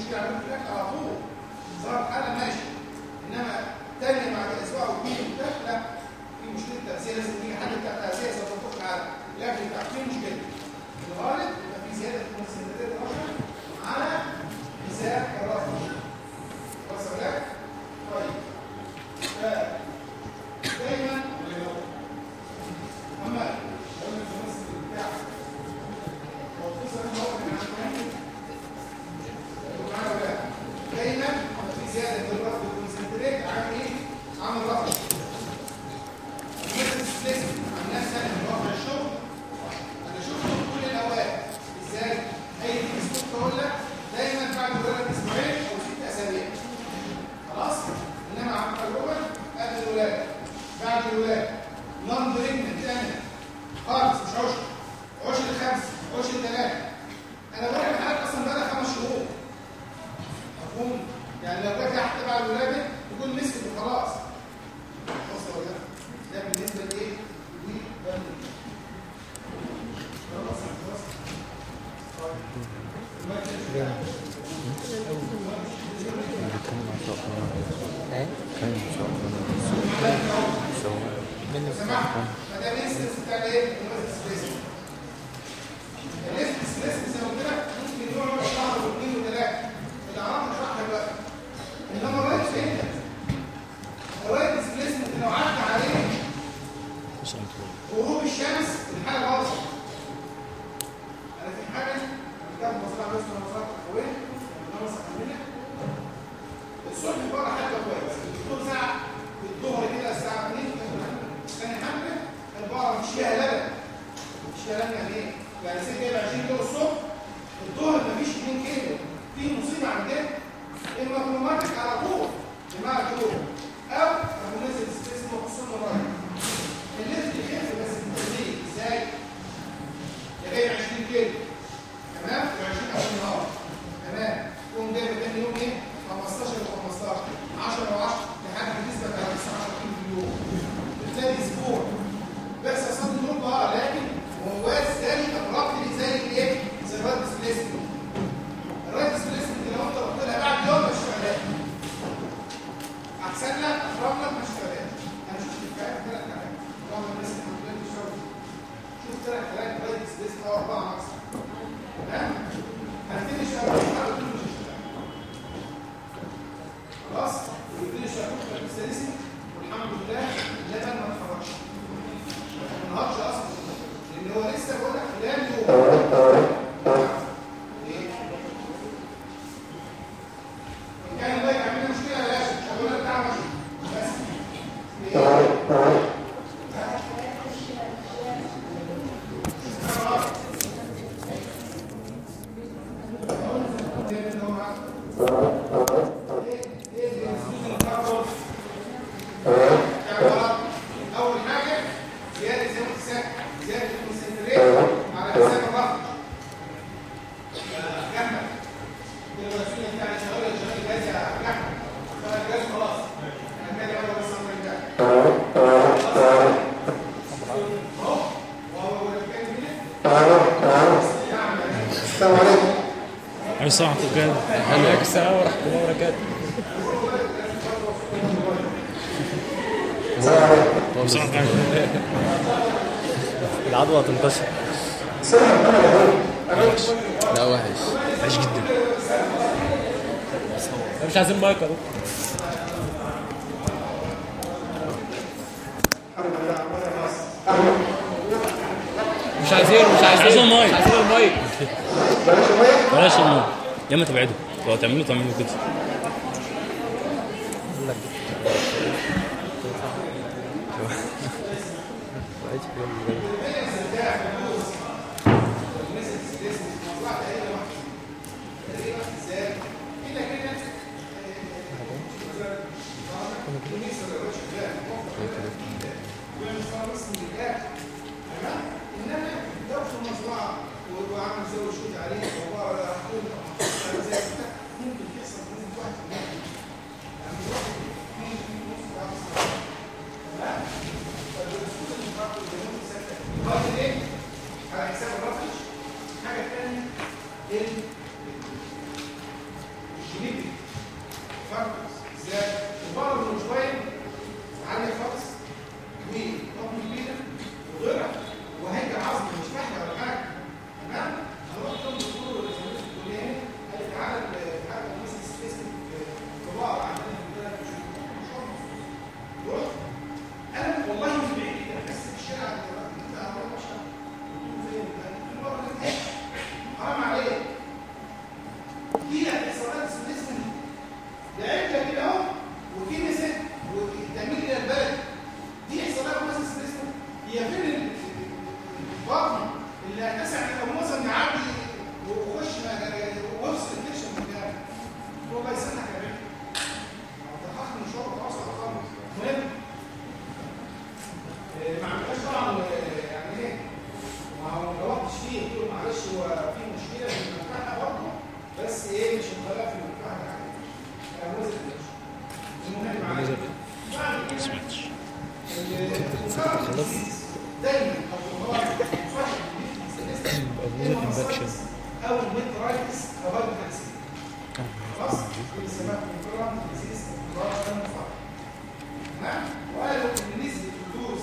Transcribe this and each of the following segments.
مشكله عندهم في الاكل على طول ظهر حاله ماشي، انما تاني بعد اسبوع او اثنين وثلاثه لا في مشكله تغذيه، لازم يجي حد بتاع تغذيه يظبط على الاكل بتاعك في مشكله. الغالب يبقى في زياده في السندات الرشا على حساب الرفض. وصل لك؟ طيب دايما اما لو المتمثل بتاعك او تصل ان هو من عنده دايما في زياده في الرفض والكونسنتريت عامل ايه؟ عامل رفض. مثل الناس ثانيه من واقع الشغل انا شفته في كل الاوقات ازاي؟ اي تكست تقول لك دايما بعد الولاده اسبوعين او 6 اسابيع خلاص؟ انما عن تجربه قبل الولاده بعد الولاده نون بريجننت تعمل خالص مش عشر 5 عشر 3 انا بقول لك حالات اصلا بقى لها 5 شهور مفهوم؟ يعني لو جت حتى بعد الولاده تكون مسكت وخلاص وصل ولا لا؟ ده بالنسبه لايه؟ دي خلاص خلاص فده الانستنس بتاع ايه؟ الانستنس زي ما قلت لك ممكن يقعد شهر واثنين وثلاثه الاعراض بتاعها بقى انما الرايت فين؟ الرايت ديسبليسمنت لو عدى عليه غروب الشمس الحاله باظت. انا في حاجه كتاب مصطلح اسمه مصطلح الحوالي بنوصف منها الصبح بره حاجه كويس طول ساعه الظهر كده الساعه 2 ثاني حمله البقره مش فيها لبن مش فيها لبن يعني ايه؟ يعني ست جايب 20 كيلو الصبح الظهر مفيش 2 كيلو في مصيبه عندنا المكروماتيك على طول بمعنى الجلوب او نزل اسمه خصوصا الراجل الليفت يخف بس بالتدريج ازاي؟ جايب 20 كيلو تمام؟ و20 اول النهار تمام تقوم جايب تاني يوم ايه؟ 15 و15 10 و10 لحد بالنسبه ل 19 كيلو في اليوم بتلاقي اسبوع بس اصلا النور لكن هو ازاي الربط اللي زي الايه؟ زي الرايت ديسبليسمنت. الرايت ديسبليسمنت لو انت رحت لها بعد يوم مش شغال احسن لك اقرب لك مش شغال. انا شفت الكلام 3 حالات طبعا الناس اللي عندها الشغل شوف 3 حالات رايت ديسبليسمنت او 4 مثلا تمام؟ هنبتدي شغال مش هشتغل خلاص؟ ويبتدي شغال في السادسي والحمد لله اللبن ما اتحركش ما اتحركش اصلا لان هو لسه بقول لك خلال يوم كان الله يعمل مشكله بلاش مش هقول لك تعمل بس اول حاجه زياده زي ما قلت زياده الكونسنتريت على حساب الرفض جنبك الوسيله بتاع الشغل الجهاز يا احمد فالجهاز خلاص انا كده اول بس امر ده السلام عليكم. عليكم السلام ورحمة الله وبركاته. عليكم السلام ورحمة الله وبركاته. العضوة هتنتشر. لا وحش وحش جدا. مش عايزين مايك يا دكتور. مش عايزين مايك. المايك. بلاش المايك. يا اما تبعده لو تعملوا كده. خالص. ازاي؟ البقره من شويه عاليه خالص وطقم كبيره وغيرها وهيكل عظمي مش محكي ولا حاجه. تمام؟ انا رحت للدكتور اللي في الكليه قال لي تعالى مثلا سبيسيفيك في بقره عندنا في البلد رحت انا والله مش بعيد كده بس في الشارع دلوقتي لا هو مش حرام عليك دي احصائيات سبيسيفيك لعبت كده اهو وفي نسب وتعمل الى البلد دي احصائيات مثلا سبيسيفيك هي فين البطن اللي هتسع مثلا يعدي ويخش ويفصل الكشف من الجامعه هو بقى يسنح يا باشا ده حق من شغل خلاص خالص المهم ما عملهاش طبعا يعني ايه ما جاوبتش فيه قلت له معلش هو في مشكله في المنفعه برضه بس ايه مش مخالفه في المنفعه يعني نزل المهم معلش بعد كده سمعتش دايما او الميترايتس او الفاكسين خلاص بسبب الكورونا ديزيز تمام وقالوا ان نسبه حدوث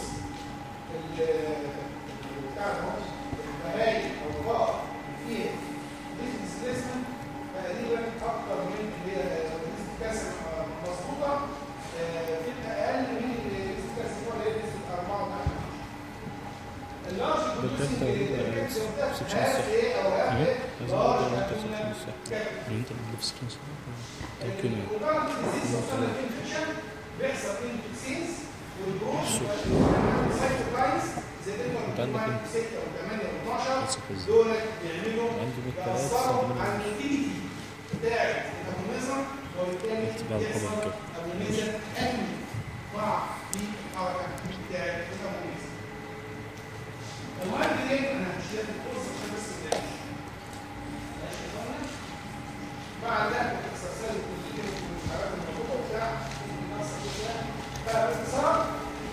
بتاع البهايم او البقر اللي فيها ديسبيسمنت تقريبا اكثر من اللي هي نسبه كسر مظبوطه بتبقى اقل من نسبه كسر اللي هي نسبه 4 اللارج بروتين ايه او ايه بيحصل انفكسينز والبروش والسايتوكاينز زي الكلمه 6 و8 و12 دول بيعملوا بيأثروا على النتيجه بتاعت الابونيزم وبالتالي يحصل ابونيزم امن مع الحركه بتاعت الابونيزم. المهم ليه انا مش لازم الكورس عشان بس نعيش ماشي يا اخوانا بعد ده الاكسرسايز كليه والحاجات الموجوده وبتاع فباختصار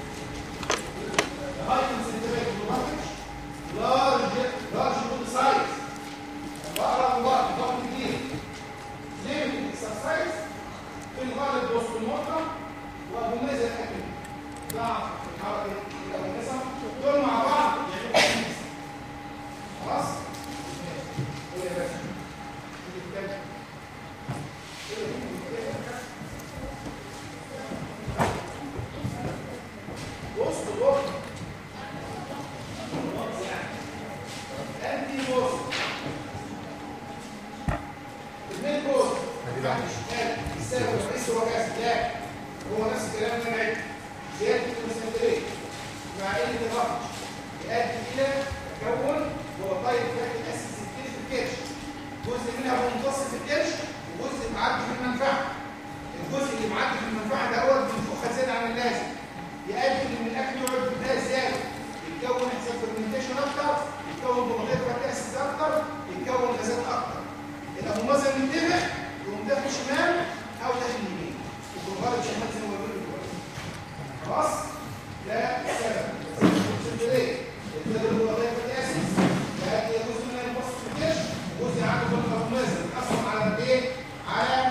هاي كونسنتريت بروماتيك لارج بودي سايز بقرا ضغط كتير ليميت الاكسرسايز في الغالب بوست الموتر وابونيزا الاكل ضعف في الحركه الابونيزا دول مع بعض يعملوا خلاص ايه يا باشا وسط الوقت انتي وسط المين وسط السبب الرئيسي هو كاس لا هو نفس الكلام اللي انا عدته زياده الكونسنتريت مع قله الضغط يؤدي الى تكون وظائف فاتي اسيد كتير في الكرش جزء منها منتصف في الكرش وجزء معدي في المنفعه الجزء اللي معدي في المنفعه ده هو بينفخها زياده عن اللازم يؤدي ان الاكل يقعد في البدايه زياده يتكون حساب فرمنتيشن اكتر يتكون بروتين فاتي اسيد اكتر يتكون غازات اكتر الابومازا منتبه يقوم داخل شمال او داخل يمين وبالغالب شمال زي ما بيقولوا خلاص ده السبب ليه التدريب الوظيفي فاتي اسيد ده جزء من البسط في الكرش وجزء عنده في الابومازا بيأثر على ايه على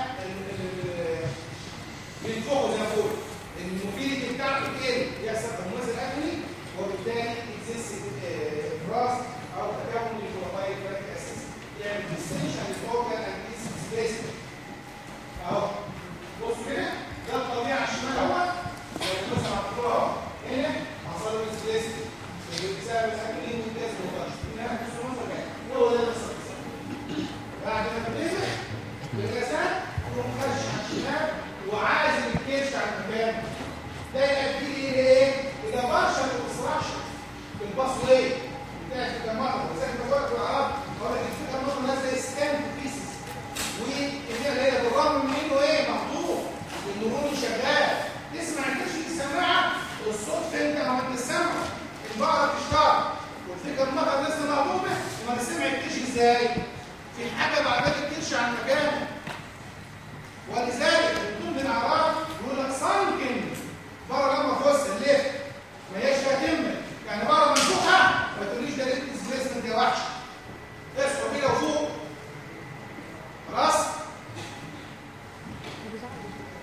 بينفخه زي ما بقول المفيد بتاعته ايه يحصل تمويز الاكلي وبالتالي اكزيست افراز او تكون للبروتين فاتي اسيد يعني ديستنشن للفوكال اند سبيسمنت اهو بص كده ده الطبيعه على الشمال اهو مثلا على الطرف هنا حصل له سبيسمنت بسبب الاكل والجاز والفرش هنا بص المنظر ده هو ده اللي بيحصل بعد ما تنفخ الغازات تقوم خارج على الشمال وعازل الكيش عن المكان ده يؤدي لي ايه؟ الى بارشل اوبستراكشن في الباس واي بتاعت الجماعه زي ما بقول في العرب هو الجماعه نازله سكان بيسز واللي هي بالرغم من انه ايه مقطوع والنهون شغال تسمع الكيش في السماعه الصوت فين لما انت سامع البقره بتشتغل والفكره المره لسه مهضومه وما سمع الكيش ازاي؟ في حاجه بعد الكيش عن مكانه ولذلك من ضمن الاعراض يقول لك سانكن بره لما فوز الليفت ما هياش كاتمه يعني بره منفوخه ما تقوليش ده ليفت ديسبيسمنت يا وحش اصحى كده وفوق خلاص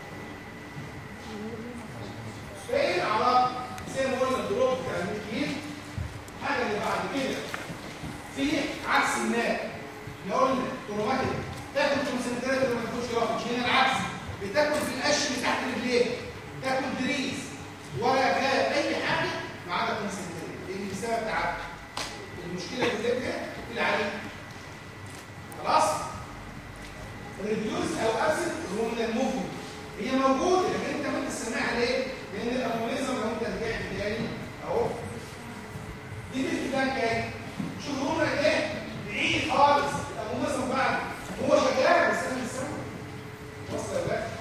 عكس الناب. احنا قلنا كروماتيك تاكل كونسنتريت وما تاكلش رافج، هنا العكس، بتاكل في القش اللي تحت رجليك، تاكل دريس ولا كاب اي حاجه ما عدا كونسنتريت، لان بسبب تعب. المشكله كلها في العليق. خلاص؟ ريديوس او ابسنت هو من الموفمنت، هي موجوده لكن انت ما تسمعها ليه؟ لان الامونيزم لو انت رجعت تاني اهو دي البلان جاي. شوف هنا ايه؟ بعيد خالص، الامونيزم بعد هو شغال بس انا مش سامع. وصل ولا لا؟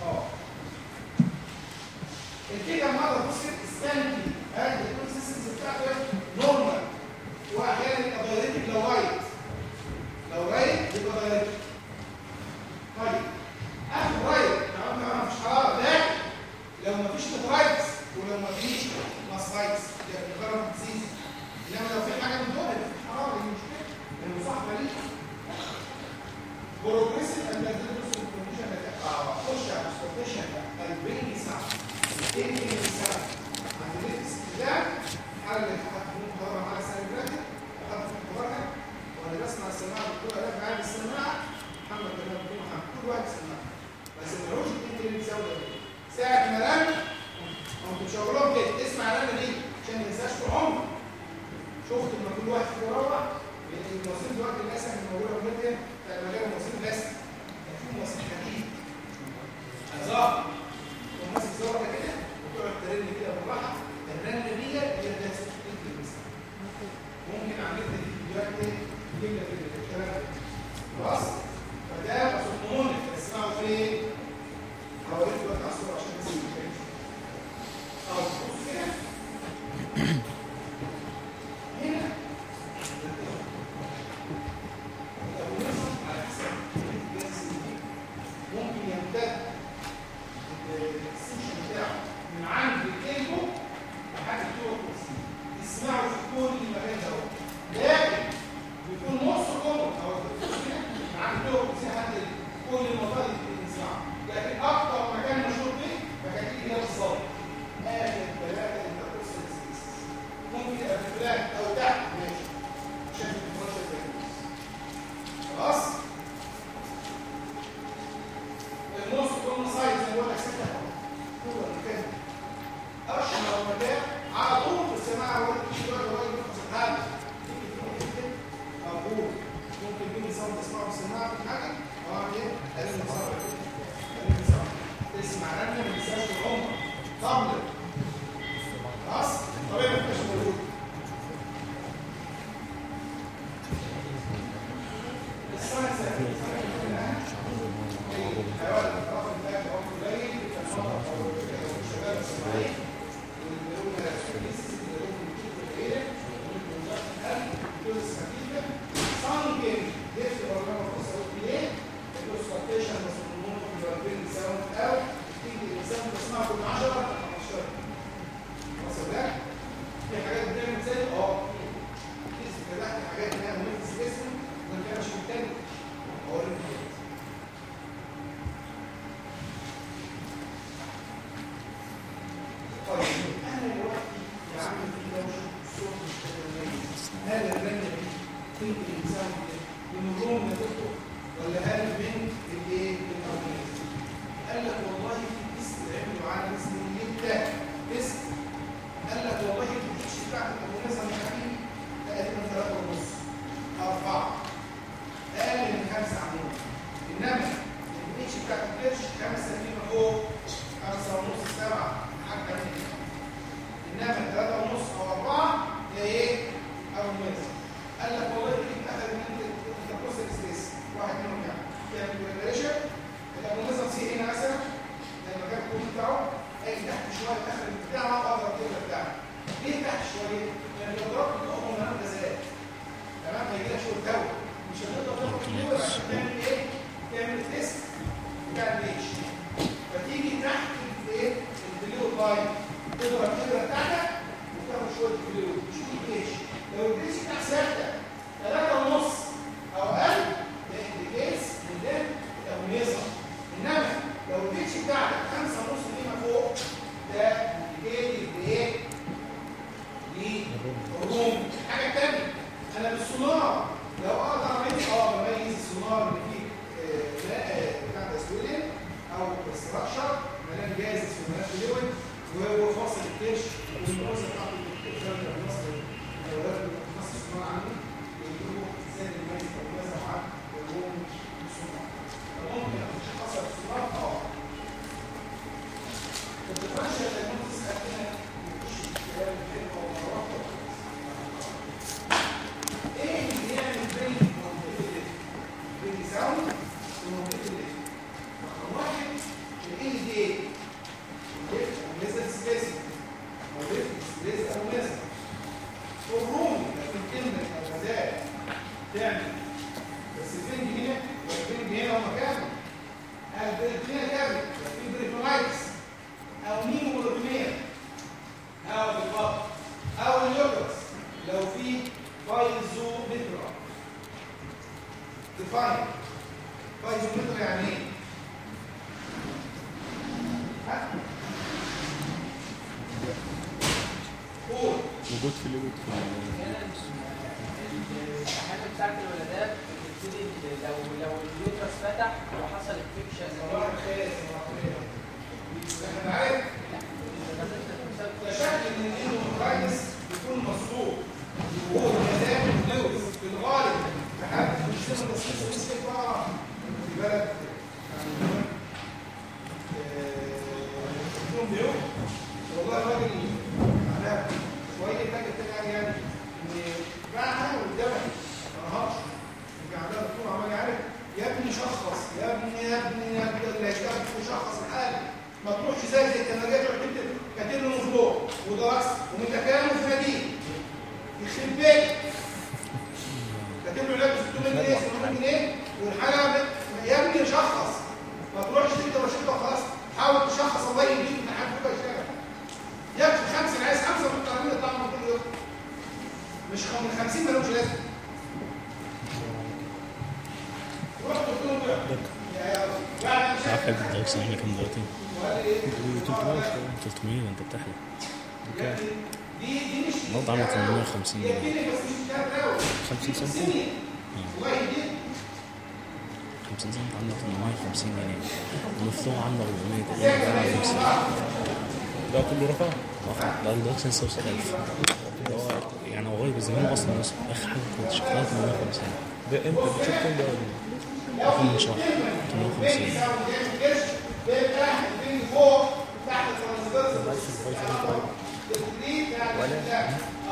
الكيكه مره بص ستانكي هذا الكونسيستنسي بتاعته نورمال، واحيانا يبقى دايركت لو رايت، لو رايت يبقى دايركت. طيب اخر رايت ما فيش حراره، لكن لو ما فيش نترايتس ولو ما فيش ماستايتس يعني مجرد ديزيز، انما لو في حاجه من دول يبقى في حراره، دي مشكله لانه صح ماليش بروجريسيف اند ادريسيف كونديشن خش على السبورتيشن البرين ساوند البرين ساوند عند الاستخدام الحاله اللي هتكون مدرب على السنه اللي فاتت اخذت في الخبرها وانا بسمع السماعه بتقول انا معايا السماعه محمد جمال بن محمد كل واحد سماعه بس ما يقولش البرين ساوند ساعه ما رن كنت مش هقول لهم كده اسمع الرنه دي عشان ما تنساش طول عمرك. شفت لما كل واحد فيه يروح المواسير دلوقتي للاسف الموجوده في المدينه بتاع المجال المواسير بس كان في مواسير خفيف هزار وماسك زوره كده وتقعد ترن كده بالراحه. الرنه دي هي الناس ممكن اعمل لك فيديوهات تجيب لك الكلام ده خلاص. فده صوتمون تسمعوا فين؟ هوريك دلوقتي على الصوره عشان تسمعوا بص كده هنا على حسب ممكن يمتد السيشن بتاعه من عند الكيلو لحد الكيلو 50 تسمعه في كل المكان ده، لكن بيكون نص كومن او من عند الكيلو 50 لحد كل المنطقه دي بتسمعه، لكن اكتر مكان مشهور بيه مكان هنا بالظبط اخر 3 انتركوستال سبيس، ممكن يبقى في فلان او تحت ماشي عشان ما تبقاش الفيروس. خلاص؟ النص كل سايز زي ما بقول لك 6 هو المكان اشهر مكان على طول في السماعه هو اللي بيخلص الحاجه موجود. ممكن يجيب صوت تسمعه في السماعه في حاجه ايه؟ لازم تصرف تسمع رنه ما تنساش العمر طبل. خلاص؟ طبيعي ما تبقاش موجود. الساينس الحيوان الرقم بتاعك هو قليل الشباب الصناعي واللي صانكين ديفت برنامج خاصة بالإيه؟ الأسفلتيشن والصنمون والبين ساوند أو تيجي الإنسان تسمعه كل 10 أو 15. وصل لك؟ في حاجات بتعمل زي في فتحت حاجات إنها مهمة في الجسم ما كانش بالتاني. أقول لك طيب أنا دلوقتي يا عم في دوشة الصوت مش كده هل الرنة دي تنقل الإنسان من الروم لدكتور ولا هل من الايه؟ الأورجانيزم؟ قال لك والله في تيست عملوا على مسلمين ده تيست قال لك والله الاتش بتاعت الأورجانيزم يا حبيبي تقريبا 3.5 4 أقل من 5 عمود، إنما الاتش بتاعت القرش 5 فيما فوق 5.5 7 حاجة كده، إنما 3.5 أو 4 هي إيه؟ أورجانيزم. قال لك والله دي اخذ من التبروسل سبيس واحد منهم يعني تعمل بريبريشن الامونيزم سي هنا مثلا لما جاب الكود بتاعه اي تحت شويه اخر بتاعه اقدر كده بتاعه ليه تحت شويه؟ لان لو ضربت الأخرى من عند غازات تمام هيجي لك شويه دواء مش هتقدر تاخد الدواء عشان تعمل ايه؟ تعمل تيست بتاع البيتش فتيجي لو مكانه البريتونيا كامل في بريتونايتس او نيموبروتونيا او بالبطن او اليوترس لو في بايزومترا. ديفاين بايزومترا يعني ايه؟ قول. موجود في الوجود الحاجه بتاعت الولادات بتبتدي لو اليوترس فتح وحصل انفكشن صباح الخير احنا عارف تشكل ان الاندوميترايتس بيكون مصروف وهو مزاج لوز في الغالب في حالة الجسم الرصيص بقى في بلد يوم بيوم والله الراجل معناها شويه فاكر كده يعني ان باعها والدواء ما نهارش كان عندها دكتور عمال يعرف يا ابني شخص يا ابني اللي هيشتغل شخص الحاله ما تروحش زي التناجات تروح كاتب له مفلوق ودرس ومتكامل في ناديه يخرب بيت كاتب له علاج 600 جنيه 700 جنيه والحاله يا ابني شخص ما تروحش تكتب رشيد وخلاص حاول تشخص الله يهديك امتحان فوق يشتغل يكفي 5 عايز 5 محترمين يطلعوا من كل يوم مش من 50 مالهمش لازمه روح قلت لهم يا عارف حاجة الدايكس احنا كام دلوقتي؟ 300 انت بتحلم دي مش النهارده عامله 850 جنيه 50 سنت 50 سنت عامله 850 جنيه المفتوح عامله 450 ده كله رفع؟ ده الدايكس لسه وصل 1000 يعني قريب الزمان اصلا وصل اخر حاجه كنت شفتها 850 ده انت بتشوف كل ده من شهر 850 بيبقى البين فوق تحت الترانسفيرس التدريب يعني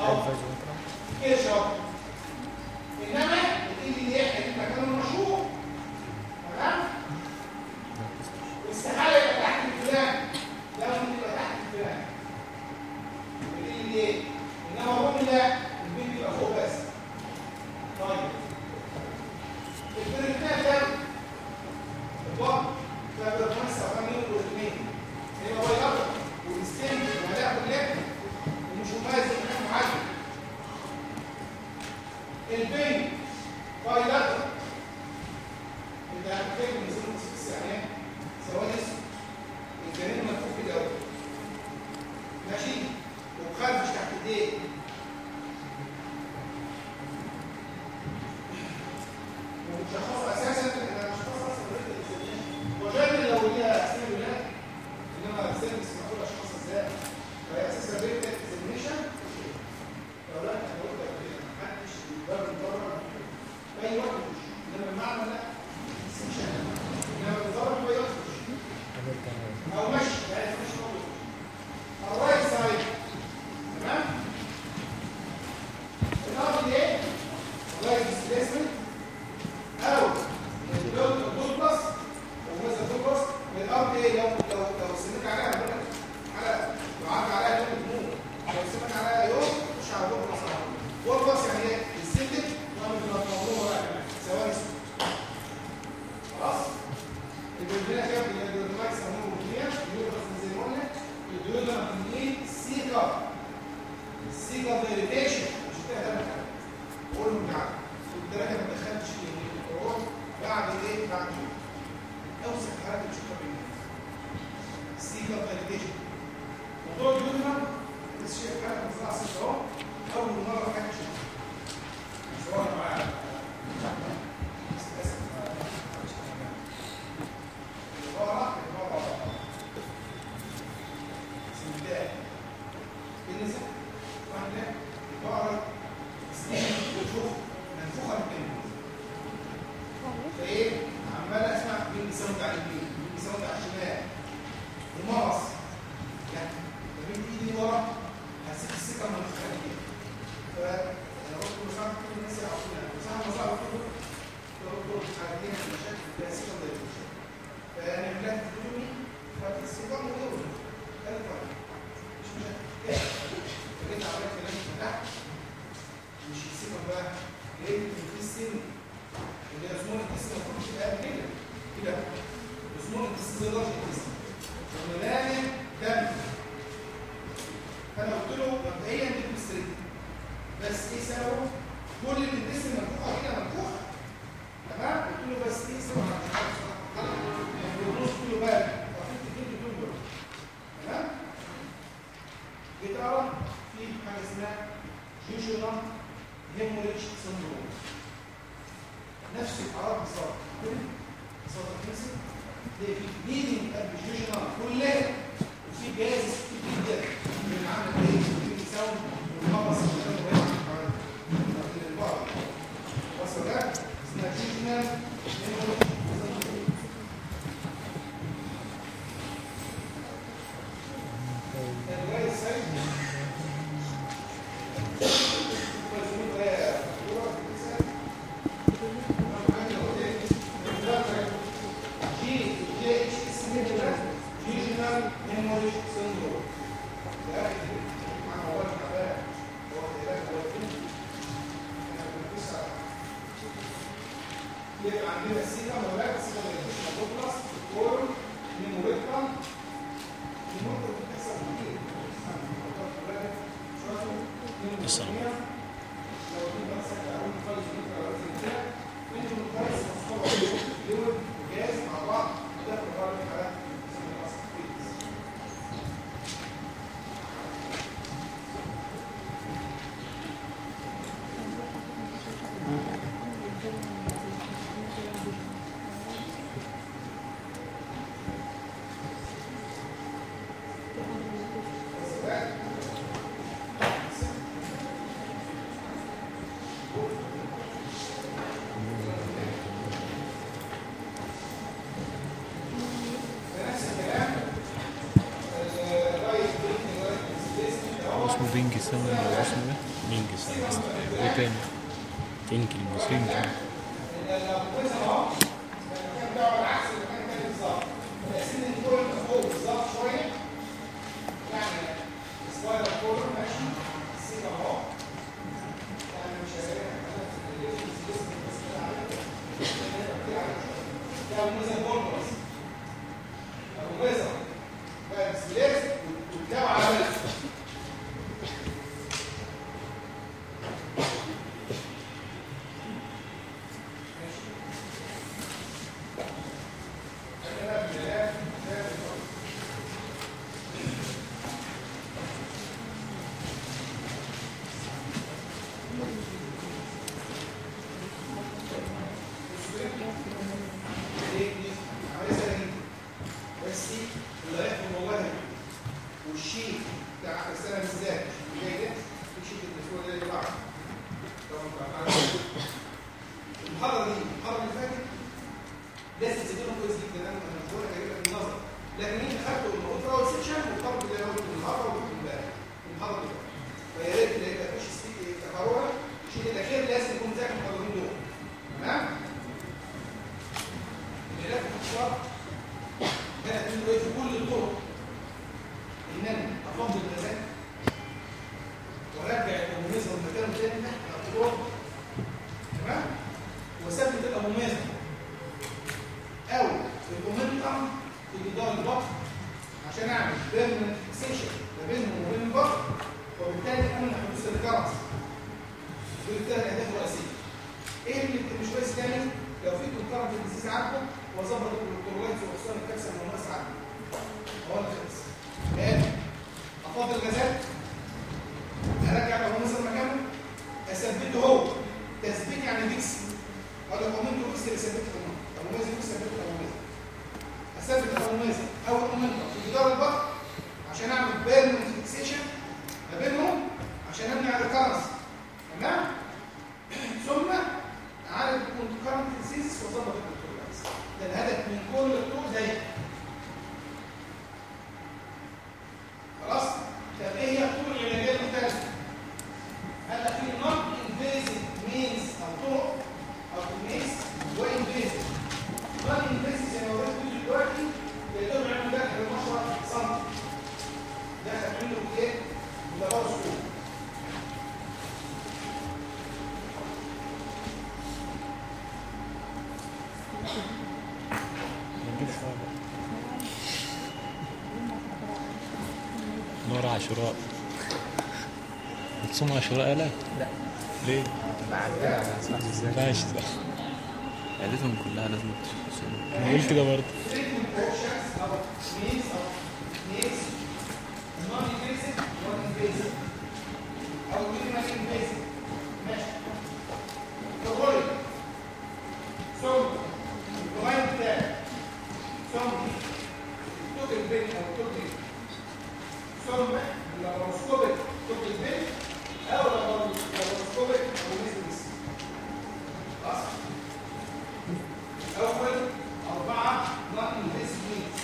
كده انما اللي يحكي المكان المشروع تمام واستحاله يبقى تحت الفلان لو يبقى تحت الفلان اللي ايه انما هو لا البين بيبقى فوق بس. طيب البريتونيا كام؟ البطن فبقى 85 واثنين هي هو الأبر والستين وهلاقي كلها ومش مميز بمكان معين. البين بايلاتر انت هتكتب من زون التسفيس يعني ثواني الجنين مكتوب في الأول ماشي ومخرفش تحت ايديه ومشخصة أساسا إنها مشخصة وغير لو ليها سن بلاد إنما سن اسمها كل أشخاص إزاي فهي أساسا بيت إكزامينيشن لو لا أنا قلت لك محدش باب من بره أي وقت مش إنما المعنى لا إكزامينيشن إنما الظاهر هو يخرج أو مشي يعني مش موجود الرايت سايد تمام الأرض إيه؟ الرايت ديسبيسمنت أو الدول بلس ومثل الدول بلس الأرض إيه لو سمك عليها على لو عدى عليها يوم الجنون لو سمك عليها يوم مش على دول بلس دول بلس يعني إيه؟ السلك وعمل الموضوع بقى ثواني خلاص البلدنا كام الدولماكس أمور روتينية اليوترس زي ما قلنا الدولماكس بنقول السيكا دايريتيشن مش كده ده قول له تعالى الدرجة ما دخلتش الروح بعد ايه؟ بعد اوسع حالات الشوكة بالنسبة السيكا دايريتيشن موضوع اليوترس بس شيء حالة مزرعة سيكا اهو أول مرة حاجة شوكة مش واضح معايا بالنسبة واحدة بقرا سنين وتشوف منفوخة بالكلمة فايه عمالة اسمع مين بيساوند على اليمين مين بيساوند على الشمال المغص يعني مين ايدي ورا هسيب السكة منفوخة دي فانا قلت له صعب كل الناس يعرفونها صعب مصعب كله قلت له حاجتين المشاكل فيها سكة ضيقة فيعني عملت تدومي فاتت السكة مدورة قال طيب مش مشاكل فجيت عملت كلام فتحت مش السكة بقى لقيت ان في السن اللي هي زمون الجسم المفروض تبقى قد كده نفس الحراره بالظبط. صوت الكنسي ده في بليدنج ابليكيشن كلها وفي جهاز كتير جدا اللي عامل ايه؟ في ساوند والخبص اللي هو في البعض. بس ده اسمها جيجنال يبقى عندنا السيكا مولاك السيكا ميليتيشن بوبلاس كورن نيموريكان نيموريكان بتحصل كتير السلام. لو دي بس اول خالص كده انتوا الكويس مصطلح لون وجاز مع بعض ده في الغالب حالات اسمها الاسكريتس. اسمه بينج ساوند ولا اسمه ايه؟ مين جسم ايه تاني؟ تنكل بس بينج. نور عاشوراء بتصوم عاشوراء؟ لا لا ليه؟ بعدها على صح ازاي؟ ماشي صح. عيلتهم كلها لازم تصوم. انا بقول كده برضه. ثم اللاين بتاعي ثم التوتال بين او التوتال ثم اللابروسكوبيك توتال بين او اللابروسكوبيك او ميزوليس. خلاص؟ اول 4 نون انفيسيف مينز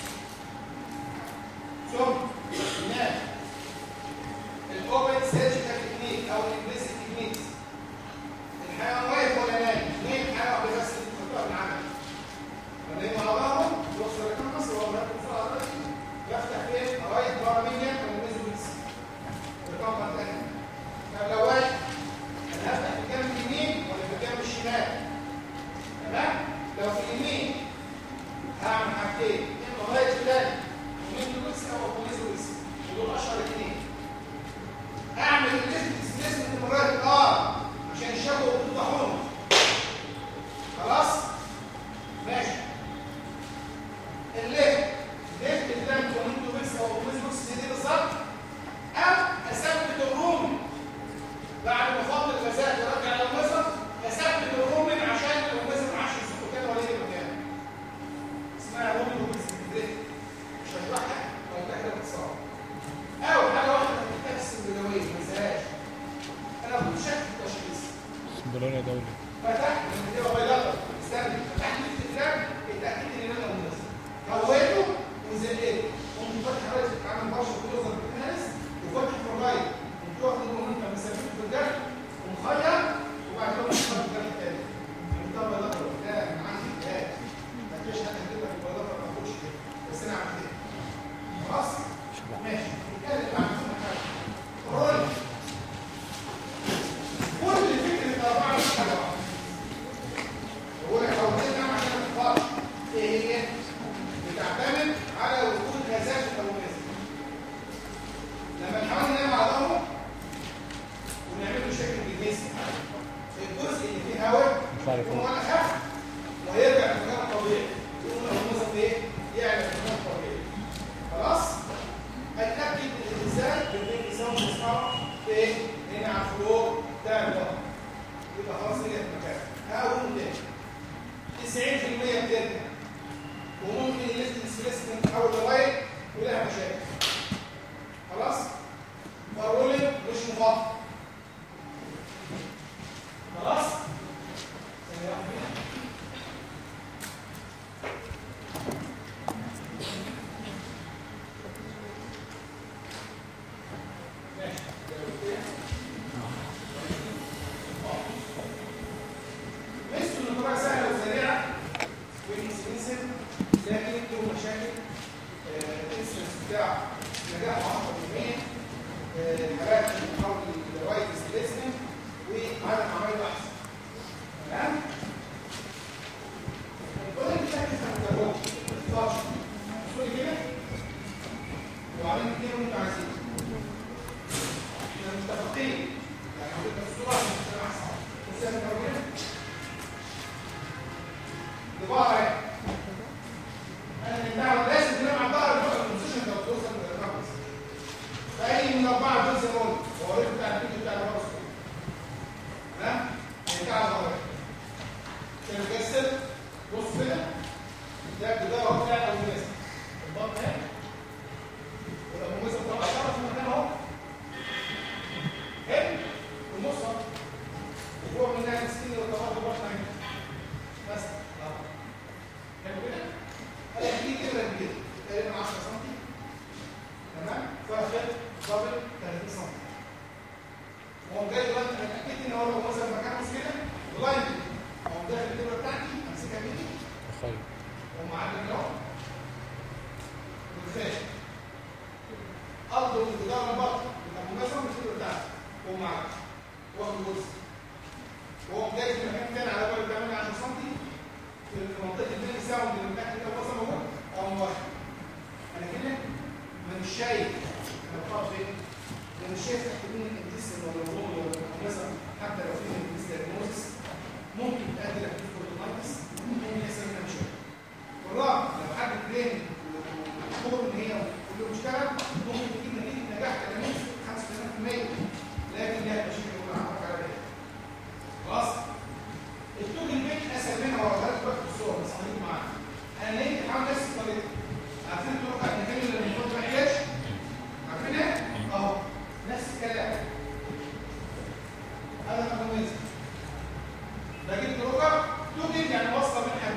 ثم هناك الاوبن سيرجيكال تكنيك او الانفيسيف تكنيكس. الحيوان واقف ولا نايم؟ نايم حيوان بس تحطها بالعمل. فنايم على ظهره يوصل لكام مصر وهو راكب فوق على راسه يفتح فين؟ قرايب باراميديان او ميزوليس. الرقم الثاني. طب لو واقف انا هفتح في الجنب اليمين ولا في الجنب الشمال؟ تمام؟ لو في اليمين هعمل حاجتين، اما قرايب فلان وميزوليس او ميزوليس ودول اشهر اثنين. اعمل الاسم المراد عشان الشبكه بتطحنه. خلاص ماشي. الليفت بلان كومنتو بس او ميزوس دي بالظبط او اثبت الرومن بعد ما فضل الغازات وارجع للمصر اثبت الرومن عشان المصر ما عادش يسوق كده ولا يجي مكانه. اسمها رومن وبس مش هشرحها ولا تحت الاتصال. او حاجه واحده بتحس بالدويه ما انساهاش. انا كنت شاك في التشخيص. اسكندرانية دولي. فتحت من كده بيضاء استنى فتحت الكتاب اتاكدت ان انا مناسب. هويته وزقيته قمت فاتح رايت عامل بشر بيوصل بالناس وفاتح في الرايت قمت واخد المومنتم مثبته في الجرح ومخير وبعد كده مخير في الجرح الثاني. ده بيضاء ده انا عندي اجتهاد. ما فيش حد كده في البيضاء ما باخدش كده بس انا عملت كده. خلاص؟ ماشي. نتكلم عن حاجه. رول كل فكره 4 مش حاجه واحده. هو حاولت نعمل عشان الفرق ايه هي؟ بتعتمد على وجود غازات متميزه. لما نحاول ننام على ظهره ونعمل له شكل بالجسم الجزء اللي فيه هواء يكون ولا خف وهيرجع لمكانه الطبيعي. يقوم الهرمونات ايه؟ يعلى مكانه الطبيعي. خلاص؟ هتاكد الانسان بالبيت يساوي اصحابه ايه؟ هنا على الفلور بتاع الظهر. يبقى خلاص رجع في مكانه. هقوم تاني 90% بترجع وممكن الاسبريسمنت تحول للايت ولها مشاكل. خلاص؟ فالرولينج مش مفضل. خلاص؟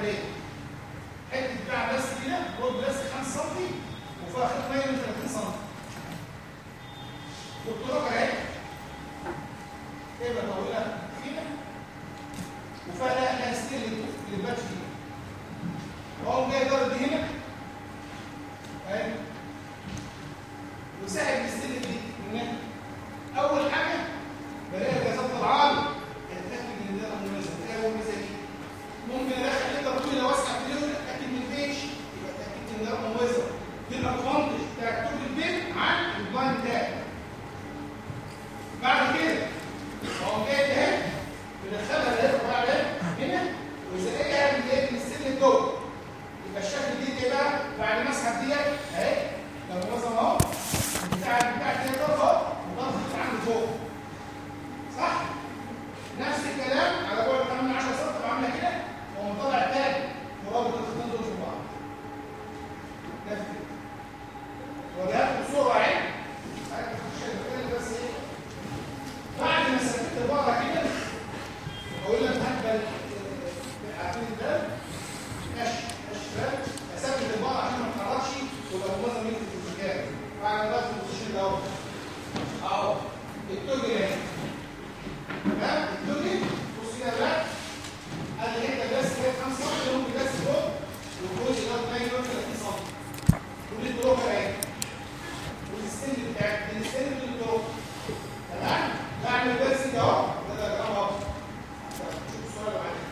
هنعمل ايه؟ حته بتاع بس كده رود بس 5 سم وفيها خيط مايل من 30 سم. والطرق اهي كده طويله كده وفيها لها ستيل للباتش دي. واقوم جاي ضارب دي هنا اهي وساحب الستيل دي من هنا. اول حاجه بلاقي جزات العرض اتاكد ان ده مناسب. ايه هو الميزه؟ ممكن ادخل حته طويله واسحب في اليوم اتاكد من البيش يبقى اتاكد ان ده مناسب. دي الادفانتج بتاع طول البيت عن البلاين بتاعي. بعد كده اقوم جاي اهي بندخلها الايه هنا وزقها من السن جوه. يبقى الشكل دي ايه بقى؟ بعد ما اسحب ديت اهي لو مثلا اهو بتاع دي اهو وضغط عند فوق. صح؟ نفس الكلام على بعد 8 10 سم بعملها كده واقوم طالع تاني ورابط الخطين دول في بعض. نفس كده. وده بصوره اهي. بس ايه؟ بعد ما ثبت بره كده اقول لك هقبل عارفين ده اشبال اثبت البره عشان ما اتحركش ويبقى المنظم يكتب في المكان. بعد ما ضغط البوزيشن ده اهو التوجه اهي تمام. التوجه بص كده بقى قال لي انت بس كده 5 سم ممكن بس فوق والجزء ده باين 30 سم ودي الدروكه اهي والستند بتاعت الستند للدروكه تمام. بعمل بس كده اهو ده جرام اهو. شوف الصوره اللي معايا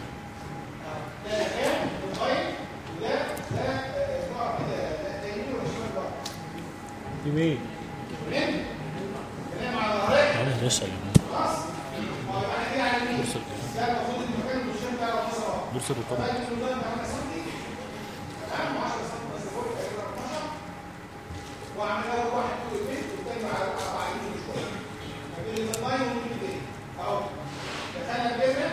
ده كام موبايل وده نوع كده ده يمين ولا شمال بقى؟ يمين يمين كلام على ظهرك عامل رسل خلاص. ما يبقى انا كده على اليمين ده المفروض المكان البوزيشن بتاع الخصر اهو. درس الرقابة طيب الموبايل ده 8 سم تمام 10 سم بس فوق تقريبا 12 واعمل اول واحد طول البيت والتاني على 4 يمين شويه ما بين الموبايل والبيت اهو. دخلنا البيبه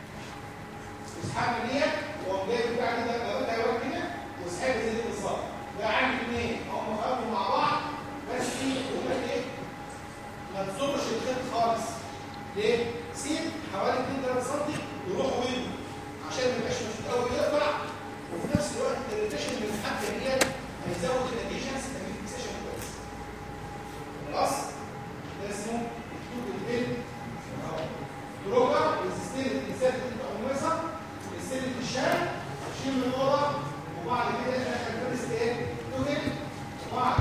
اسحبنا ديت واقوم جايب بتاع كده جابت ايوه كده واسحبها زي دي بالظبط. ده عامل اثنين هم خرجوا مع بعض بس في وقت ايه؟ ما تزورش الخيط خالص. ليه؟ سيب حوالي 2 3 سم يروحوا ويجوا عشان ما يبقاش مش قوي يقطع وفي نفس الوقت الريتيشن من الحبه ديت هيزود الاديشنز تخليك سيشن كويس. خلاص؟ ده اسمه الطول البيت اهو. دروجر والستيل الانسان بتبقى مناسبه الستيل الشارع شيل من الاوضه وبعد كده اخر فيرست ايه؟ توجل وبعد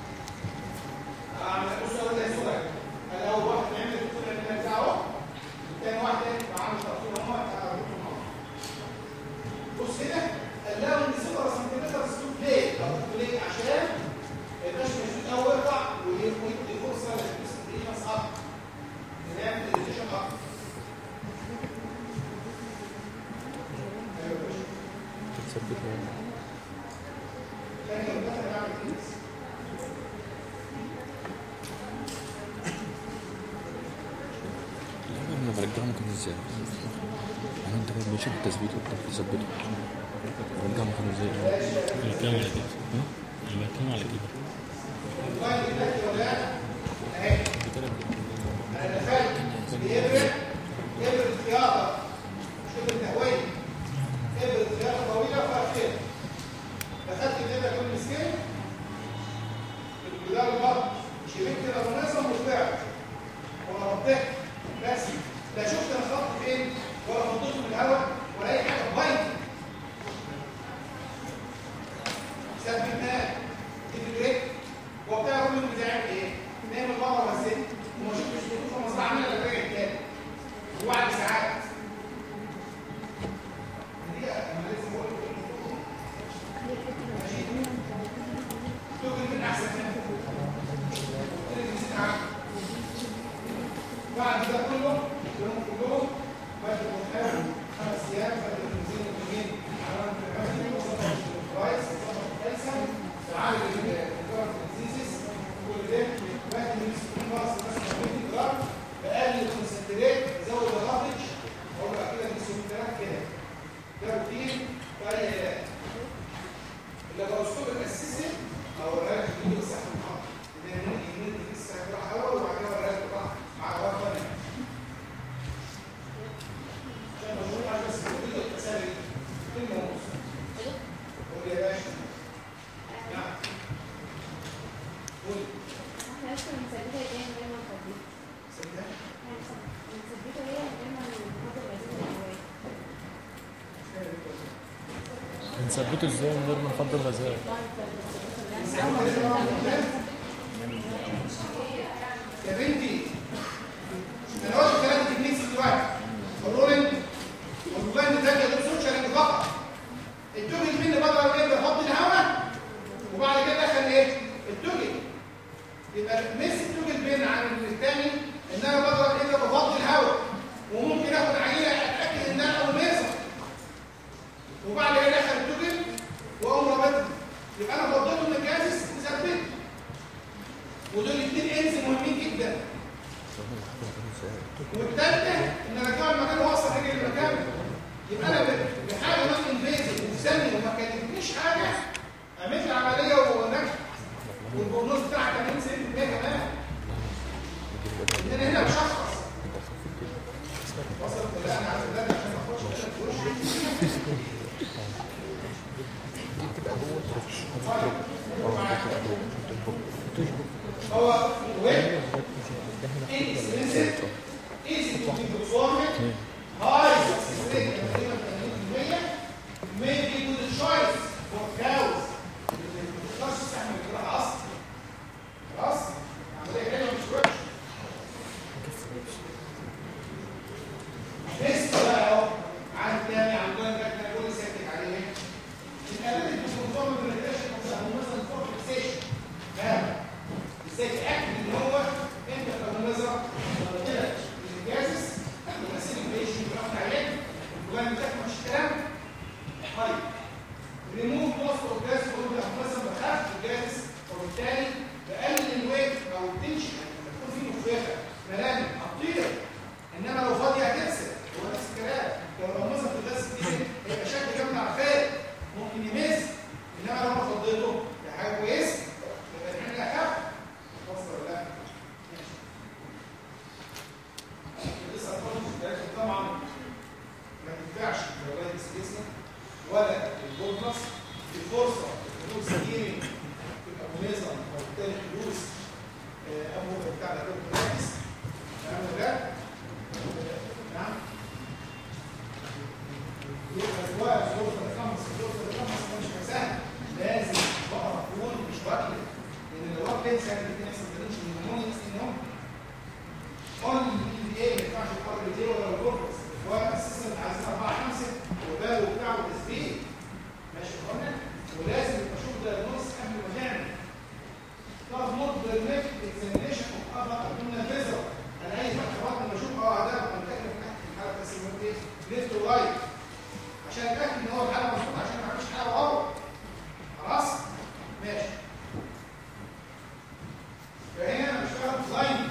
بص اقول لك صوره الاول واحد بيعمل الطول بتاعه والثاني واحد عامل تقطيع هم بص هنا قال لهم ان 6 سنتيمتر سلوك ليه؟ عشان ما يبقاش مسدود قوي يقطع ويدي فرصه للبريمس اكتر نعمل الريتيشن اكتر. تثبت ثاني يوم مثلا نعمل كيس لما برجعه ممكن ازاي؟ يعني انت بقى بتشوف التثبيت وانت بتثبته برجعه ممكن ازاي؟ الكلام على كده الكلام على كده الموبايل دلوقتي يا ولاد اهي انا دخلت ابره خياطه مش ابره تهويه ابره خياطه طويله فيها خيط. دخلت الابره جنب السكين الجدار البطن شريك كده منظم وطلعت وانا ربطت بس لا شفت انا خبطت فين ولا خبطته في الهواء ولا اي حاجه بايظه. ثبتناه البريك هو بتاع الراجل بتاعه ايه؟ نايم بره وهزت وما شفتش خطوط في المزرعه عامله الا راجع تاني وبعد ساعات. دي انا لازم اقول لكم ماشي تقول من احسن منها بعد ده كله كلهم بدأوا يحاولوا 5 ايام بدأوا ينزلوا يومين على الرايس تعالج الديزيز كل ده واحد من الناس مثلا جرام بقلل الكونسنتريت يزود الرابج اقول لك كده الكونسنتريت كده ده روتين في اي علاج. اللي بقى اسلوب الاساسي او العلاج اللي بيصح المحاضره ان اليمين لسه هيروح اول وبعد كده العلاج بتاع مع وقت ثاني عشان مجموعه بس التسالي كلمه ونص بنثبته ازاي من غير ما نفضل غازات؟ يا بنتي انا قلت ثلاث تكنيكس دلوقتي، الرولينج والبلايند تاج ده سوشيال فقط. التوجل مني بقدر ايه؟ بحط الهواء وبعد كده ادخل ايه؟ التوجل. يبقى ميس التوجل بين عن الثاني ان انا بقدر ايه؟ بفضي الهواء وممكن اخد عينه اتاكد ان انا ميزه وبعد كده ادخل التوجل واقوم رابطها. يبقى انا فضيته من الجهاز وثبته. ودول الاثنين انز مهمين جدا. والثالثه ان ارجعه المكان واوصل رجلي للمكان. يبقى انا بحاجه نون انفيزيف وثانيه وما كلفتنيش حاجه عملت العمليه ونجحت والبروجنوز بتاعها كان 90% كمان. ان انا هنا بشخص وصلت. لا انا عايز ده عشان ما اخدش في وشي. هو وين inexpensive easy to be performed high success rate تقريبا 80% may be good choice for cows. ما تقدرش تستحمل الجراحه اصلا. خلاص عمليه حلوه مش وحشه. لسه بقى اهو عن تاني عن ده انا كل ساكت عليه. الالات اللي بتنظم بالريليشن مثلا فور فيكسيشن. ازاي تاكد ان هو انت كمنظر قلت لك الجازس المسير البيشن بتاخد عليك البلان بتاعك مش كلام. طيب ريموف موست اوف جاز قلنا مثلا بخاف الجازس وبالتالي بقلل الويت او التنشن لما تكون في مفرغه ملامح هتطير. انما لو فاضيه هترسل. هو نفس الكلام. لو مثلا في الجاز دي هيبقى شكل جامد عفاري ممكن يمس. انما لو انا فضيته دي حاجه كويسه يبقى الحمل اخف. وصل ولا لا؟ لسه الفرق طبعا ما تنفعش الجوالات السياسيه ولا البورنس. الفرصه لحدوث سكيني تبقى مناسبه وبالتالي حدوث امور بتاع ده كويس. تمام ولا نعم؟ يبقى سواء الظروف الخمس مش سهل. لازم بقرا تكون مش واكله. لان لو واكله سهل جدا يحصل تنشن من الهرمون يحصل اون اي ما ينفعش الار دي ولا الكوربس. هو اساسا عايزين 4 5 وبال وبتاع وتثبيت. ماشي قلنا ولازم يبقى شوف ده النص قبل ما نعمل. طب مود بريك اكزامينشن اوف اذر ابدومينال فيزر. انا عايز بعد ما اشوف ده انا متاكد من الحاله بس ايه ليفت ورايت عشان اتاكد ان هو الحاله مظبوطه عشان ما اعملش حاجه غلط. خلاص ماشي. فهنا انا بشتغل ديزاين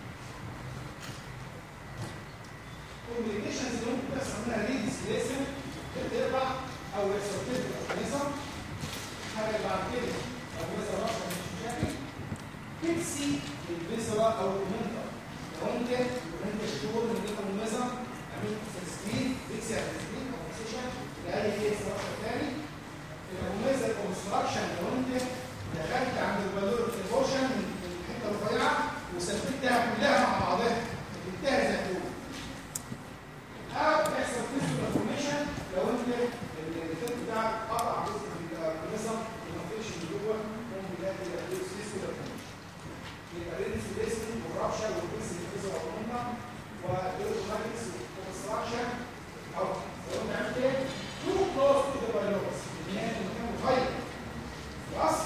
كومبليكيشنز اللي ممكن تحصل منها ريديسبليسن تقطع او يحصل اورجانيزم. حاجه اللي بعد كده او مثلا رشح مش مشاكل تكسي الفيسرا او المنطقه. لو انت الشغل من الاورجانيزم عملت تسكين تكسي على التسكين او سيشن لاي كيس رشح ثاني. الاورجانيزم كونستراكشن لو انت دخلت عند البالور ايفوشن من الحته الرفيعه وثبتها كلها مع بعضها جبتها زي ما تقول. او بيحصل فيزيكال فورميشن لو انت الفيلم بتاعك قطع جزء من الاورجانيزم وما فيش من جوه ممكن يلاقي فيزيكال فورميشن. يبقى ريديسبليسن ورابشر وفيكسنج فيزيكال فورميشن والاوتوماتكس كونستراكشن او لو انت عملت ايه؟ تو كلوز تو ذا بالورز النهايه المكان مغير. خلاص؟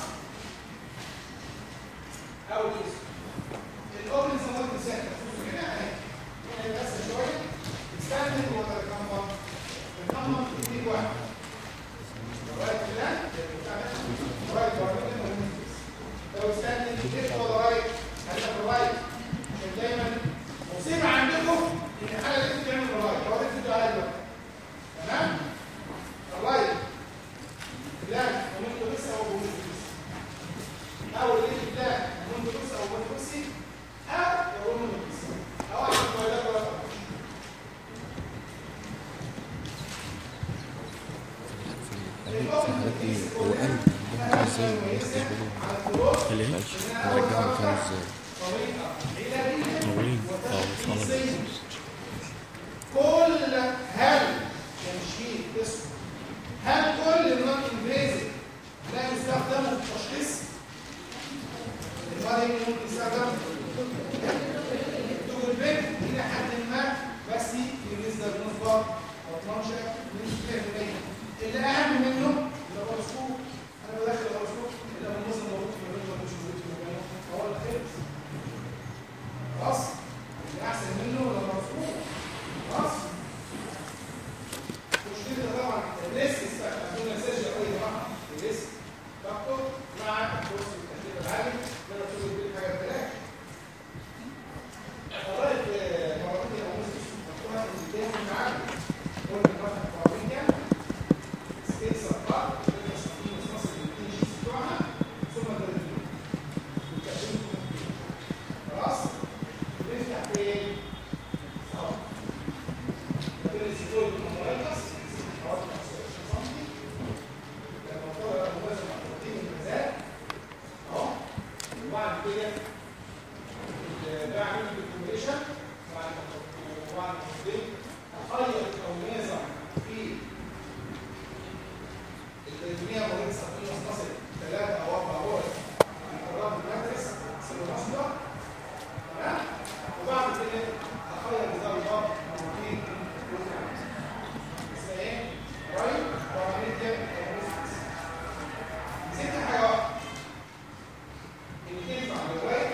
او الاوبن سموت ساكت كده اهي. هنا بس شويه استنى ولا الكامبر. الكامبر تكنيك واحد. رايت بلان رايت ولا لو استنى ليفت ولا رايت هتبقى رايت. عشان دايما مصيبه عندكم ان الحاله دي بتعمل رايت او ليفت ده عادي. تمام؟ الرايت بلان وممكن لسه او بوميس او الليفت بلان ممكن لسه او بوميس او بوميس او عشان تويلات ولا الحاجات دي هو قال ده ازاي ما ياخدش باله. اللي نرجعه مكانه ازاي؟ موين او خلاص. كل هل تمشي اسمه هل كل التشخيص المرض ممكن يستخدم دكتور البيت الى حد ما، بس بالنسبه للنسبه او 12 اللي اهم منه الهوروسكوب. انا بدخل الهوروسكوب اللي هو النص موجود في المكان ولا مش موجود في المكان هو الخير. خلاص اللي احسن منه ولا الهوروسكوب. خلاص مش كده طبعا الريسك عندنا سيرجي قوي يا جماعه. الريسك دكتور مع الكورس التكليف العالي نقدر تقول كل حاجه ببلاش. قرأت مراتب الأموس مفتوحة في البداية من عالي قلت المفتح الفرعية سبيس أربعة التصميم المصري الإنجليزي بتوعها ثم التدريب والتقديم خلاص بنفتح فين؟ أهو مدير السيكول بالمرايكس حوالي 25 سم لما طلع الموازن مع ترتيب المزاد أهو وبعد كده بعمل الكومبريشن وبعد التطبيق اخير الكوميزه في التنميه مريض سطحيه متصل 3 او 4 غرف من قرارات المدرس سيلوماستا تمام. وبعد كده اخير نظام الضغط مرتين اسمها ايه؟ رايت وعمليه ست حاجات اللي تنفع للرايت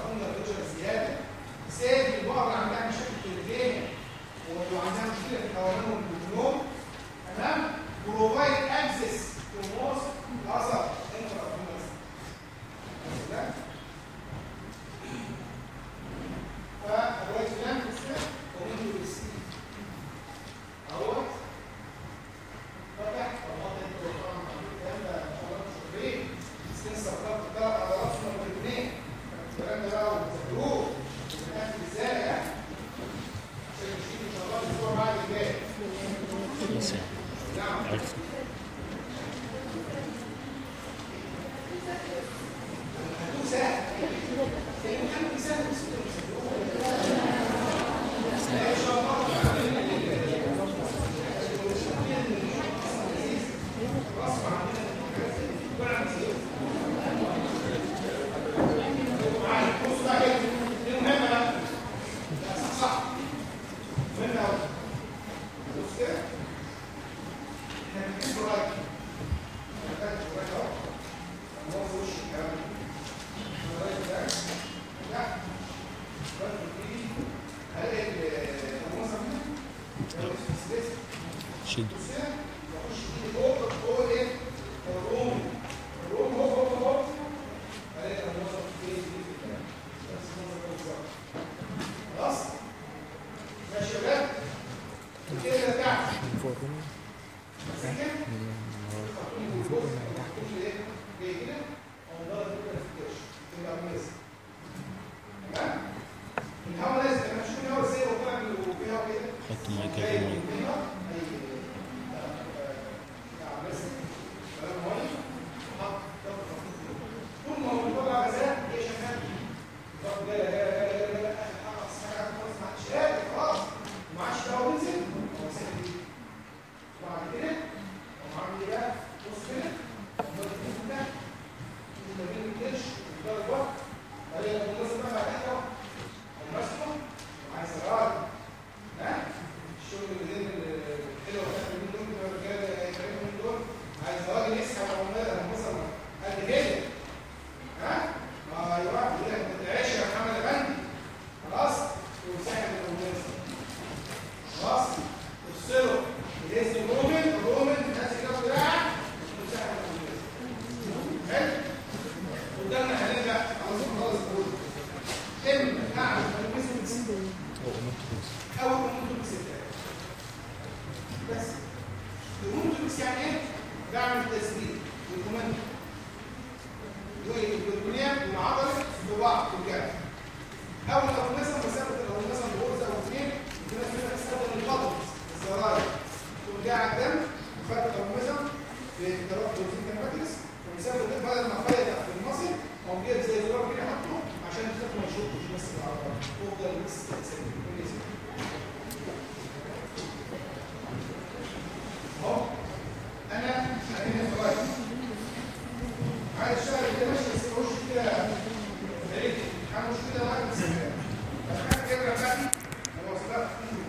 سيف البقرة عندها مشاكل في الرجلين وعندها مشكلة في اذا راجل يسحب او مثلا قد كده ها ما يروح يقول لك ما تتعيش يا محمد افندي خلاص ويسحب الاولاد خلاص تفصله الاسم رومن الناس اللي بتاعك ويسحب الاولاد حلو قدامنا حاليا بقى عاوزين خلاص نقول اما اعمل الاسم او ممكن بستات بس المونتوكس يعني ايه؟ بعمل تسديد والكوماند والكونيات والعضله ببعض في الجانب او لو مثلا مسافه لو مثلا غرزه او اثنين الناس هنا تستخدم القدم الزراير تقوم جاي على الدم وفرق لو مثلا في التراب والزين المجلس ومسافه بدل ما خيط في المصل او جايب زي زرار كده حطه عشان الخيط ما يشوفش بس العضله وافضل بس تسدد اهو انا هنا خلاص عايز الشهر اللي ماشي بس مش كده بعيد مش كده واحد بس انا كده بقى انا وصلت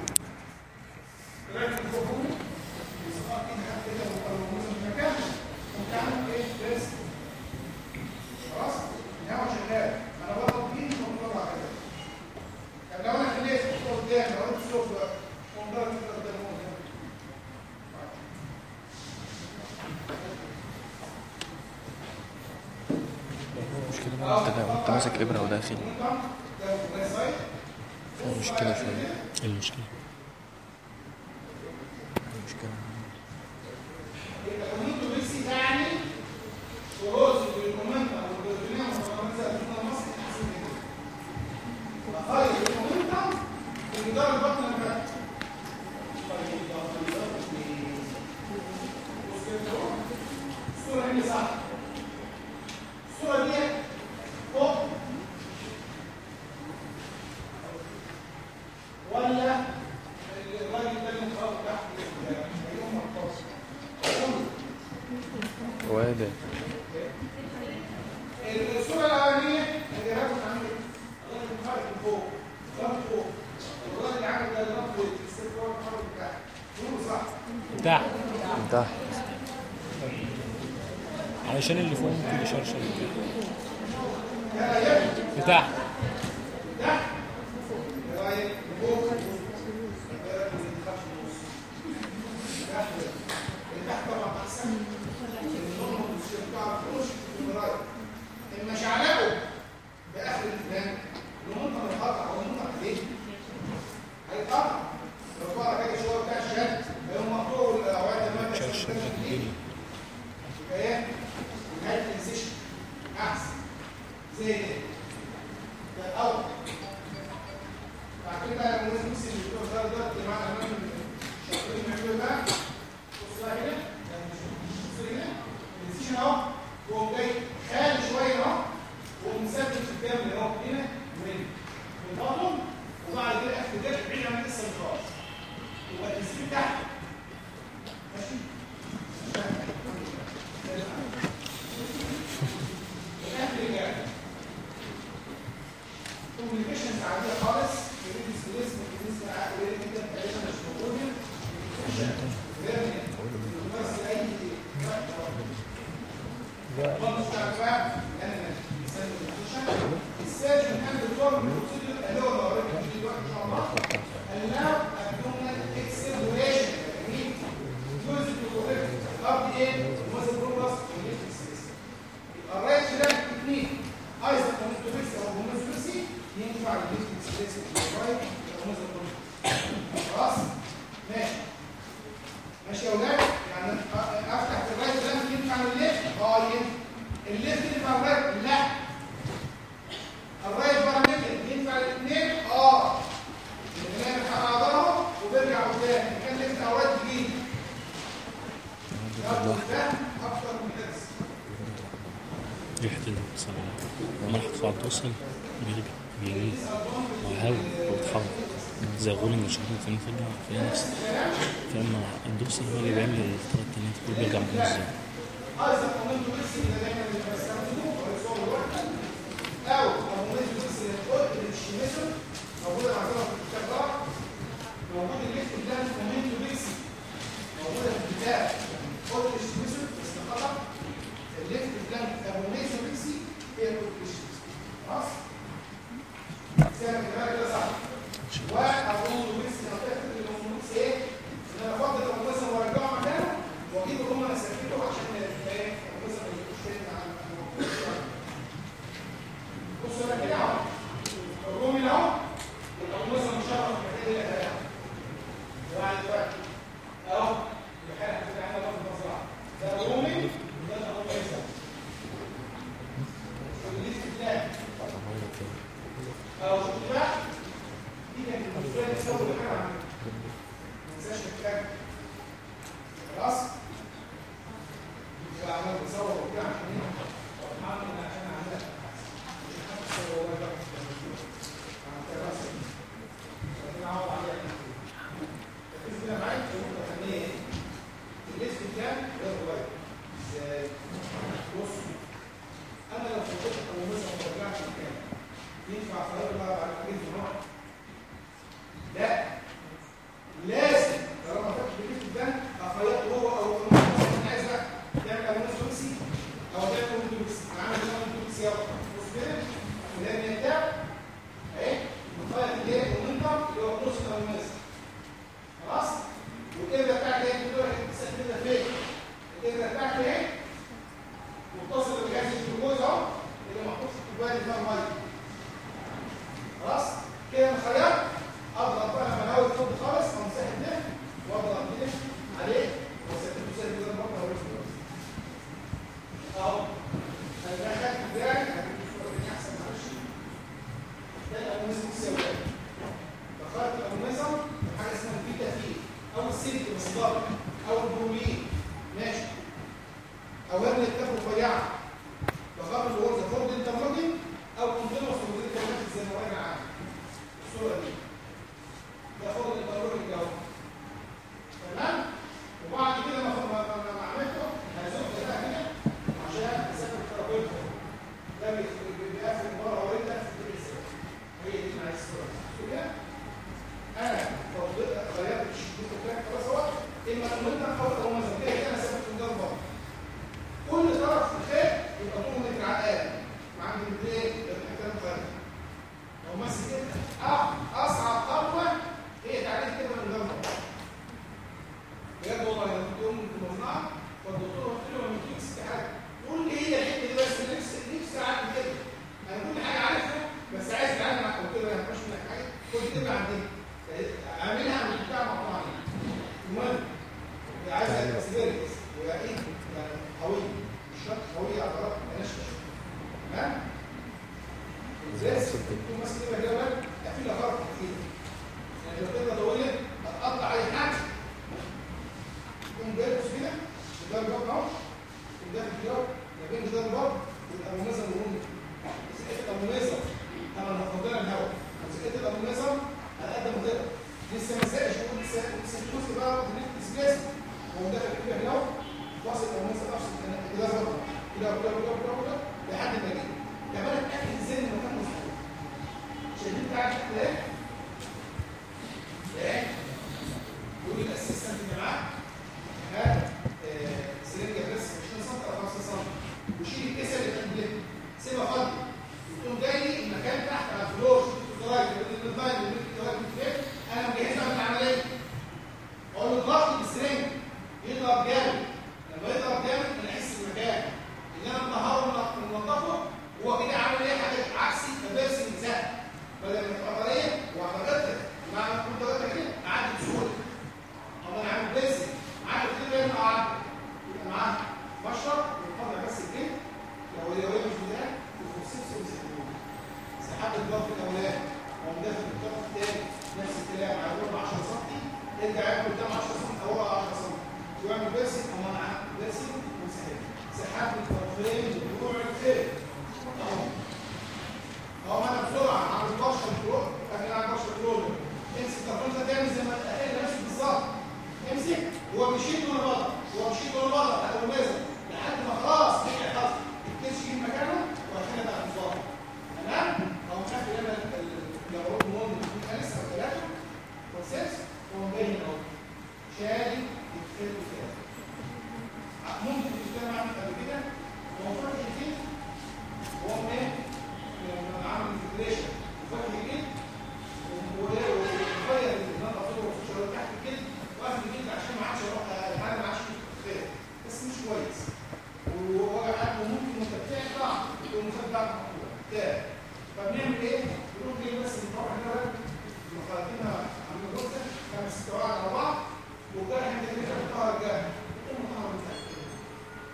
طلعت فوق وصلت كده في مكان وكان ايه بس خلاص الهواء شغال انا بضغط بيه وبطلع كده طب لو انا خليت قدام لو انت صوت بقى ومضرب قدام المشكلة بقى انت ماسك ابرة وداخل فيها مشكلة شوية. المشكلة يعني خلاص بالكومنت او بالدنيا مثلا مصر احسن من كده طيب الكومنت بيدار البطن اللي الصورة هنا صح الصورة دي فوق ولا الراجل ده اللي مخاطب تحت اليوم مقص وادي الصورة الأولانية اللي راجل عامل الراجل مخاطب من فوق ضغط فوق الراجل عامل ده ضغط الاستقرار المخاطب بتاعه نور صح تحت علشان اللي فوق ممكن يشرشر تحت مش علاقه باخر الفلان المنطقه القطع او المنطقه دي هيتقطع لو بقى كده شويه بتاع الشد هيقوم مقطوع الاوعيه المادة ايه هاي تنسيشن احسن زي ده الاول بعد كده الناس بس اللي بتوع ده اللي معانا من شغالين بيعملوا بقى بص بقى هنا بص هنا التنسيشن اهو هو جاي خالي شويه اهو ومثبت في الدم اهو هنا وهنا من البطن وبعد كده اخد ده بعيد عن لسه خالص يبقى التنسيشن تحت ماشي كوميونيكيشنز عاديه خالص الريدس بالاسم بالنسبه لعقليه جدا تقريبا مش موجوده بس اي السيرجن كان بيطور من البروسيدور اللي هو اوريدي دلوقتي ان شاء الله الناو ابدومينال اكسلريشن يوز تو كوريكت اب دي واز بروجرس الرايت ده تكنيك ايزو كومنتوبيكس او كومنتوبيكسي ينفع للبيزنس اكسبريس الرايت خلاص ماشي يا اولاد يعني افتح في الرايت ده ينفع للليفت الليفت ينفع الرايت لا الرايت بارامتر ينفع الاثنين الاثنين ينفع مع بعضهم وبيرجع قدام كان ليفت او رايت جديد ده اكتر من كده ريحة الصلاة لما راح على الدوسل بيجي وهاوي ويتحرك زي غول من شهرين ثاني فجأة في نفس فلما الدوسل هو اللي بيعمل الطريقة التانية تقول بيرجع مكان ازاي او المومنت بس اللي تقول الشيميسون موجوده عندنا في الكتاب موجود الليفت ده مومنت بيكسي موجوده في الكتاب قلت الشيميسون بيقولوا عشان ايه مثلا ما يبقوش فين على بصوا انا كده اهو الرومي اهو او مثلا مشرف في المكان اللي اهو واحد دلوقتي اهو الحاله اللي احنا في المزرعه ده الرومي وده الرومي ايسر الليست بتاعي اهو شفت بقى دي كانت بالنسبه لي اول حاجه عملتها ما تنساش الكلام خلاص يبقى عمال بصور وبتاع عشان ايه عشان اعملها مش حاطط صور ولا بقى عم تراسل لكن اعوض عليها الركز كده معاك نقطه فنيه الليست بتاعي غير صغير ازاي بص انا لو فضلت او مثلا ما رجعتش مكان ينفع اغير بقى بعد كده نوع لا لازم طالما فاتح بكيس الدم اخيطه هو او انا عايز بقى تعمل امونس توكسي او تعمل امونس توكسي انا عامل امونس توكسي يلا بص كده ولازم يتابع اهي مخيط اللي هي المنطق اللي هو نص الامونس خلاص والابره بتاعتي اهي بتقول لك كده فين الابره بتاعتي اهي متصل بجهاز الجلوكوز اهو اللي محطوط في الكوبايه اللي فيها الميه خلاص كده الخياط اضغط بقى لما الهواء يفض خالص او مساحه ده واضغط كده عليه واسيبه سايب كده بطنه ورجله اهو انا خدت بتاعي هجيب الصوره دي احسن معلش ده الامونيزم السوداء دخلت الامونيزم حاجه اسمها البيتا فيه او السيليك المصدر او البرومين ماشي او هرنه كتاب رفيعه دخلت الغرزه فوق الانترمودي او كونتينوس كلمات زي ما قلنا عنها الصوره دي ده فوق الانترمودي اهو تمام وبعد كده ما عملته هزق ده هنا عشان اسافر الترابيزه ده بيقفل بره وانت في الازاي هي دي معايا الصوره كده انا غيرت الشديد بتاعك خلاص اهو اما المنطقه او مثلا كده انا سافرت في الجنب بره كل طرف في الخير يبقى طول متر على الاقل مع عند الايه الكلام خارج لو ماسك كده اصعب خطوه هي تعريف كده من الجنب بجد والله لما كنت يوم في المصنع فالدكتور قلت له ما تجيبش حاجه قول لي هي الحته دي بس نفسي اعمل كده انا كل حاجه عارفها بس عايز اتعلم معاك قلت له انا مش منك حاجه كنت تبقى عندي اعملها من بتاع مقطعي المهم عايزه سيريس ويا ايه يعني قويه مش شرط قويه عضلات ناشفه تمام ازاي تكون ماسك كده كده في لها فرق كتير يعني لو كده طويله هتقطع اي حاجه تقوم جايبه كده ده الجو اهو ده الجو ما بين ده الجو والامونيزم والرومي مسكت الامونيزم انا هفضلها الهواء مسكت الامونيزم على قد ما تقدر لسه ما ساقش لسه الجزء بقى الاسباس هو داخل كده هنا واصل الامونيزم افصل كده ظبط كده لحد ما يجي كمان اتاكد ازاي ان المكان مظبوط شايفين بتاعك ايه ايه يقول لي الاسيستنت اللي معاك هات سرنجه بس 20 سم او 5 سم وشيل الكيسه اللي تحت دي سيبها فاضيه وتقوم جاي لي المكان تحت على الفلور الدرايف انا مجهزها من العمليه اقول له اضغط بالسرنج يضرب جامد لما يضرب جامد انا احس المكان اللي انا مطهره ومنضفه هو كده عامل ايه حاجه عكسي فبيرسم سهل بدل ما تبقى طريه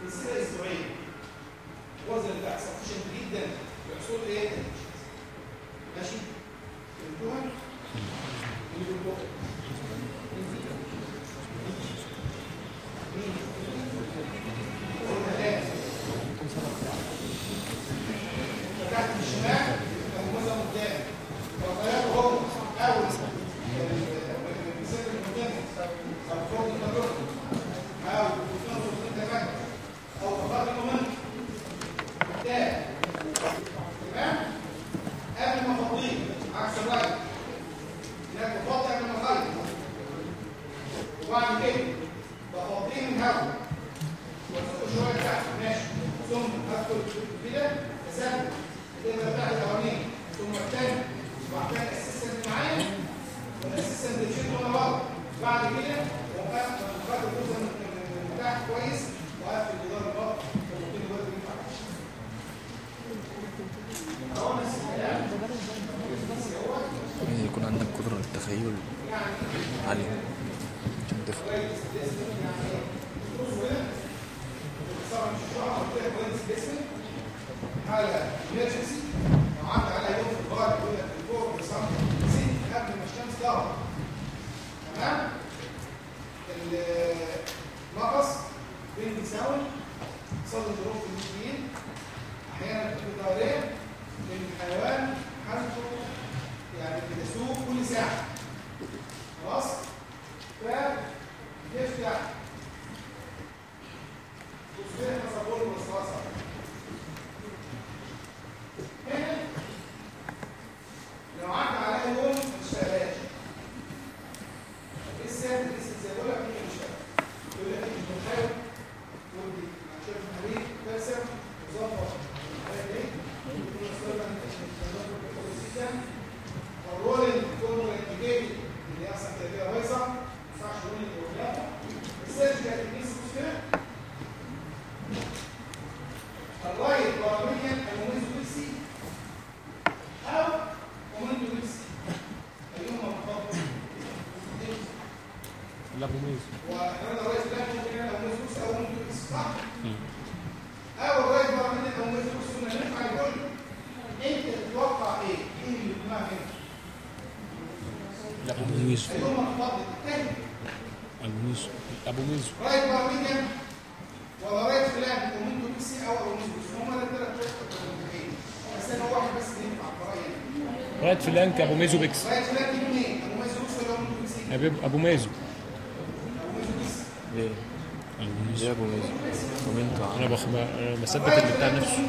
بنسيبها اسبوعين. الوزن بتاعك سفشنت جدا لحصول ايه؟ ماشي؟ فهمتوها؟ فتحت الشمال كان موزة قدام وغيره هو أول بسبب المدنس أو فوق المدر أو بسنصر التمام أو فقط المهم قدام تمام؟ قبل ما فضيه عكس الرأي هناك بفضي قبل ما أغير وبعد كده بفضيه من هوا وأسوق شوية تحت ماشي ثم أدخل كده أثبت الإبرة بتاعت الأولانية ثم الثاني وبعد كده الأسيستنت معايا والأسيستنت بيشيل وأنا ورا بعد كده وقفت الجزء من تحت كويس وقفت الجدار البطن وممكن الوقت ينفع لازم يكون عندك قدرة للتخيل عالية عشان تفهم. حالة emergency وعدى على يوم في الغار يقول لك الفوق بيصمم سن قبل ما الشمس تغرب تمام؟ المقص بين بيساوي صدر ظروف المسلمين احيانا بتكون دوريه لان الحيوان حالته يعني بتسوق كل ساعه خلاص؟ فيفتح تصبيح تصور والصلصه هنا لو عدى عليها يوم ما تشتغلهاش لسه زي بقول لك مش هتشتغل يقول لك مش متخيل ودي عشان الحريق ترسم وظبط عارف ايه؟ يكون مثلا جدا الرولينج فورمولا انتجيتد اللي هي اصلا كده بايظه ما ينفعش رولينج ولا السيرجيكال تكنيكس كده الرايت باراميديان المميز بالسي او مومنتو بالسي ايهما مفضل؟ لابوميز واحنا الرايت لا ممكن يبقى مومنتو بالسي او مومنتو بالسي صح؟ او الرايت باراميديان او مومنتو بالسي كنا ننفع نقول انت تتوقع ايه؟ ايه اللي بيجمع هنا؟ لابوميز ايهما مفضل؟ الثاني لابوميز رايت باراميديان ولا رايت فلان مومنتو بالسي او مومنتو بالسي هم الثلاث طرق بس انا واحد بس اللي ينفع برايي رايت فلانك ابو ميزو بيكس رايت فلان دي منين؟ ابو ميزو بس ولا مومنتو بالسي؟ ابو ميزو ليه؟ ليه أبو ميزو؟ ومنتو انا بثبت اللي بتاع نفسه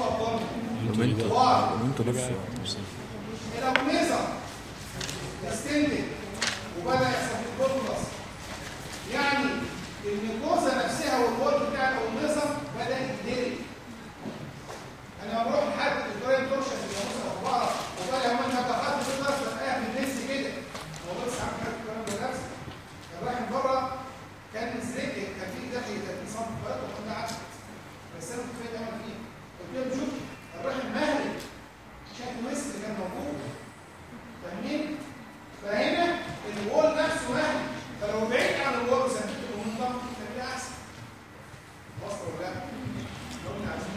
ومنتو نفسه الابوميزا استندد وبدا يحصل في البوتلس يعني الميكوزا نفسها والوول بتاع الابوميزا بدا يتدرج انا بروح لحد الجرايم تورشن اللي موجوده في البقره وبدا يوم انت دخلت في النص تلاقيها في النص كده هو بس عامل حاجه الكلام ده نفسه كان رايح من بره كان مزرق كان في داخل 30 سم فرق وكنا عكس بس انا كنت فاهم اعمل ايه قلت له شوف الراجل مهري شايف الميس اللي كان موجود فاهمين؟ فهنا الوول نفسه مهري فلو بعيد عن الوول وثبته بالمنطقه كان ده احسن وصل ولا لا؟ لو احنا عايزين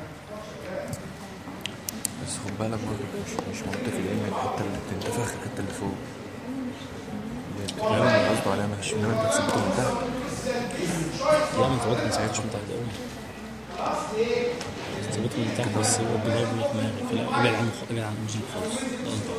بس خد بالك برضه مش منطقي لأن الحتة اللي بتنتفخ الحتة اللي فوق الكلام اللي قصده عليها ماشي إنما أنت تثبته من تحت. لا من فوق ما ساعدش من تحت قوي ثبته من تحت بس هو الدولار بيروح مهري فلا ابعد عن الوزن خالص ده انت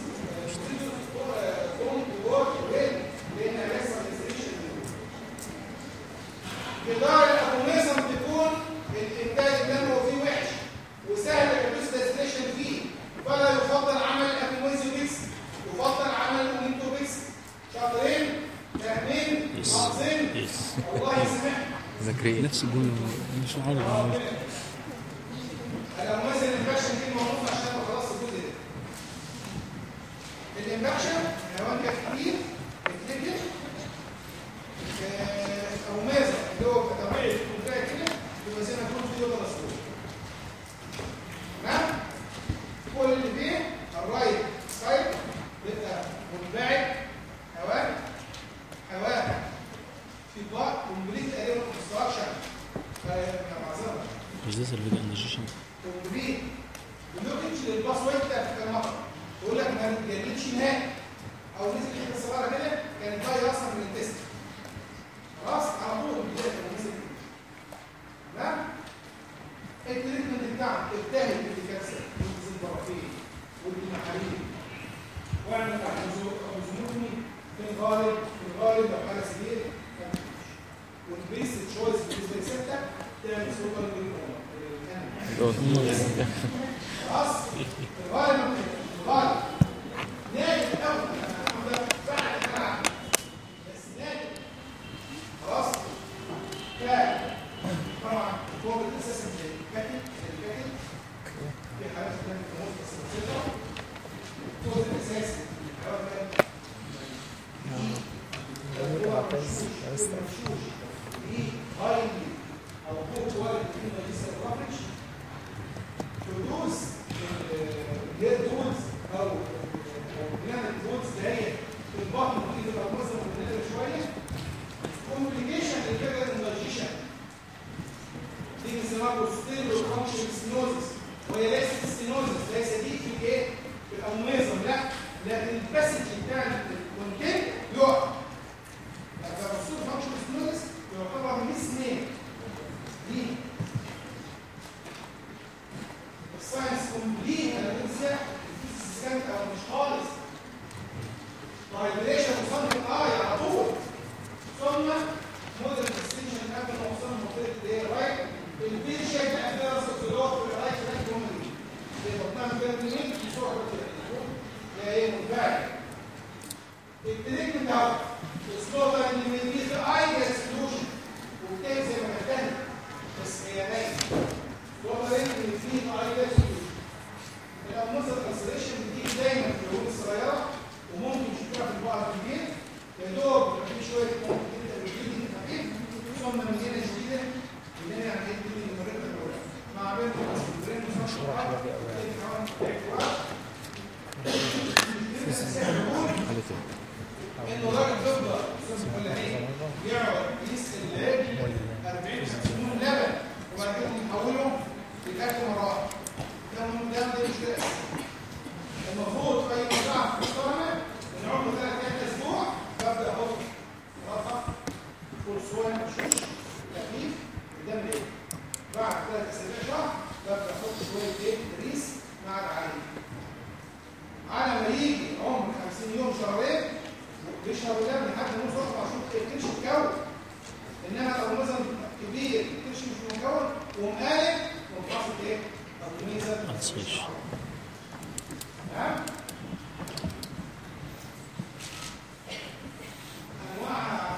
جدار الابوميزم تكون الانتاج الدموي فيه وحش وسهل الريدوس ديستريشن فيه فلا يفضل عمل الابوميزوبيكس يفضل عمل المومنتوبيكس شاطرين فاهمين حافظين الله يسمح ذاكرين نفس الجمله مش عارف الاموازن الانفكشن دي موجوده عشان خلاص الجزء ده الانفكشن حيوان كتير بتلجئ او مازه اللي هو طبيعي يكون فيها كده يبقى زي ما يكون في يوم رسول تمام كل اللي فيه الرايت سايد بيبقى منبعد حيوان في بلاك كومبليت اريا كونستراكشن معذره مش ده سلفيك اندجيشن؟ كومبليت بلوكج للباس وانت في المطر يقول لك ما نتجددش نهائي او نزل حته صغيره كده كانت باقيه اصلا من التست خلاص على طول بدايه نزل تمام. التريتمنت بتاعك ابتهل بالكانسر والزنبرافين والمحاليل واعمل تحت زنوبني في الغالب لو حاله سرير والبيس تشويس بالنسبه لستك تعمل سوبر خلاص الغالب نادي الاول بعد الحلقه بس نادي خلاص طبعا هو بالاساس الكاتب في حالات ثانيه تموت بس بسيطه هو الاساسي هايلي او فوق كواليتي لسه الرابش تدوس الهيد تولز او بلان تولز اللي هي البطن دي تبقى مثلا مدلله شويه كومبليكيشن للفيجر انرجيشن دي اسمها بوستيريور فانكشن ستينوزس وهي ليست ستينوزس ليس دي في ايه؟ في الانويزم لا لكن الباسج بتاع الكونتين يقع فالبوستيريور فانكشن ستينوزس يعتبر ميس نيم دي الساينس كومبليت اناليسيا السكان او مش خالص فايبريشن وصلت الاي على طول ثم موديل اكستنشن قبل ما وصلنا لمنطقه الايه رايت البير شيب افيرس في الوقت الرايت رايت كومبليت يبقى بنعمل كده منين في صوره كده يا ايه منفعل التريك بتاعه السلوتر اللي بيجي في اي اكسكلوجن وبتاعي زي ما كان بس هي نايمه السلوتر اللي فيه اي اكسكلوجن الاموزه كانسليشن بتيجي دايما في الهون الصغيره وممكن تشوفها في البعض الكبير يا دوب في شويه كده خفيف ثم من هنا شديده من هنا يعني ايه دي المريضه الاولى مع بين البرين انه راجل تفضل يقعد يقيس الليل 40 60 لبن وبعد كده يحوله للاكل مره واحده ده مش كده المفروض في اي مزرعه محترمه من عمر 3 اسبوع ببدا احط رفع فول مشوش خفيف قدام الايه بعد 3 اسابيع شهر ببدا احط شويه ايه ريس مع العليق على ما يجي عمر 50 يوم شهرين بيشرب اللبن لحد ما يوصل 24 الكرش مكون انما لو مثلا كبير الكرش مش مكون ومقالب ومحافظ ايه؟ الطميزه تمام؟ انواع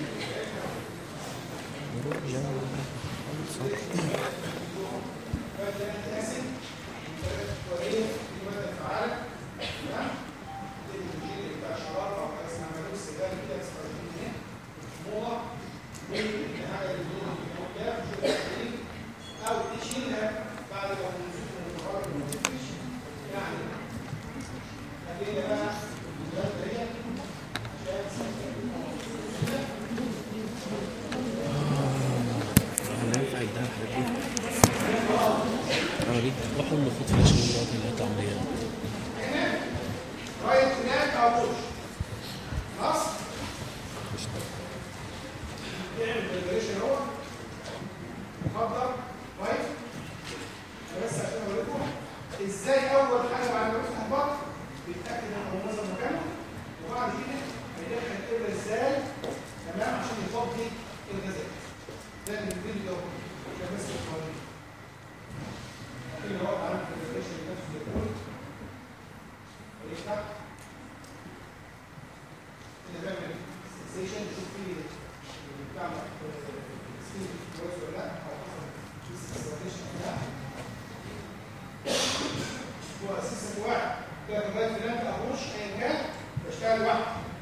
او تشيلها بعد ما يعني خلينا بقى هننفع يديها الحاجات دي اوريك واحد المفروض في الشغل دلوقتي اللي هي عمليات رايت هناك او بوش خلاص تعمل بريبريشن اهو مخدر رايت بس عشان اوريكم ازاي اول حاجه بعد ما يفتح البطن بيتاكد ان هو نظم مكانه وبعد كده هيدخل الابره ازاي تمام عشان يفضي الغازات ده الفيديو ده بس القوانين اللي هو عارف الريليشن نفسه يقول ويفتح اللي بيعمل سيشن يشوف فيه بتاع سكيل كويس ولا لا او حصل سيشن ولا لا هو اساسا واحد كده لغايه فلان ما اخوش ايا كان بشتغل واحد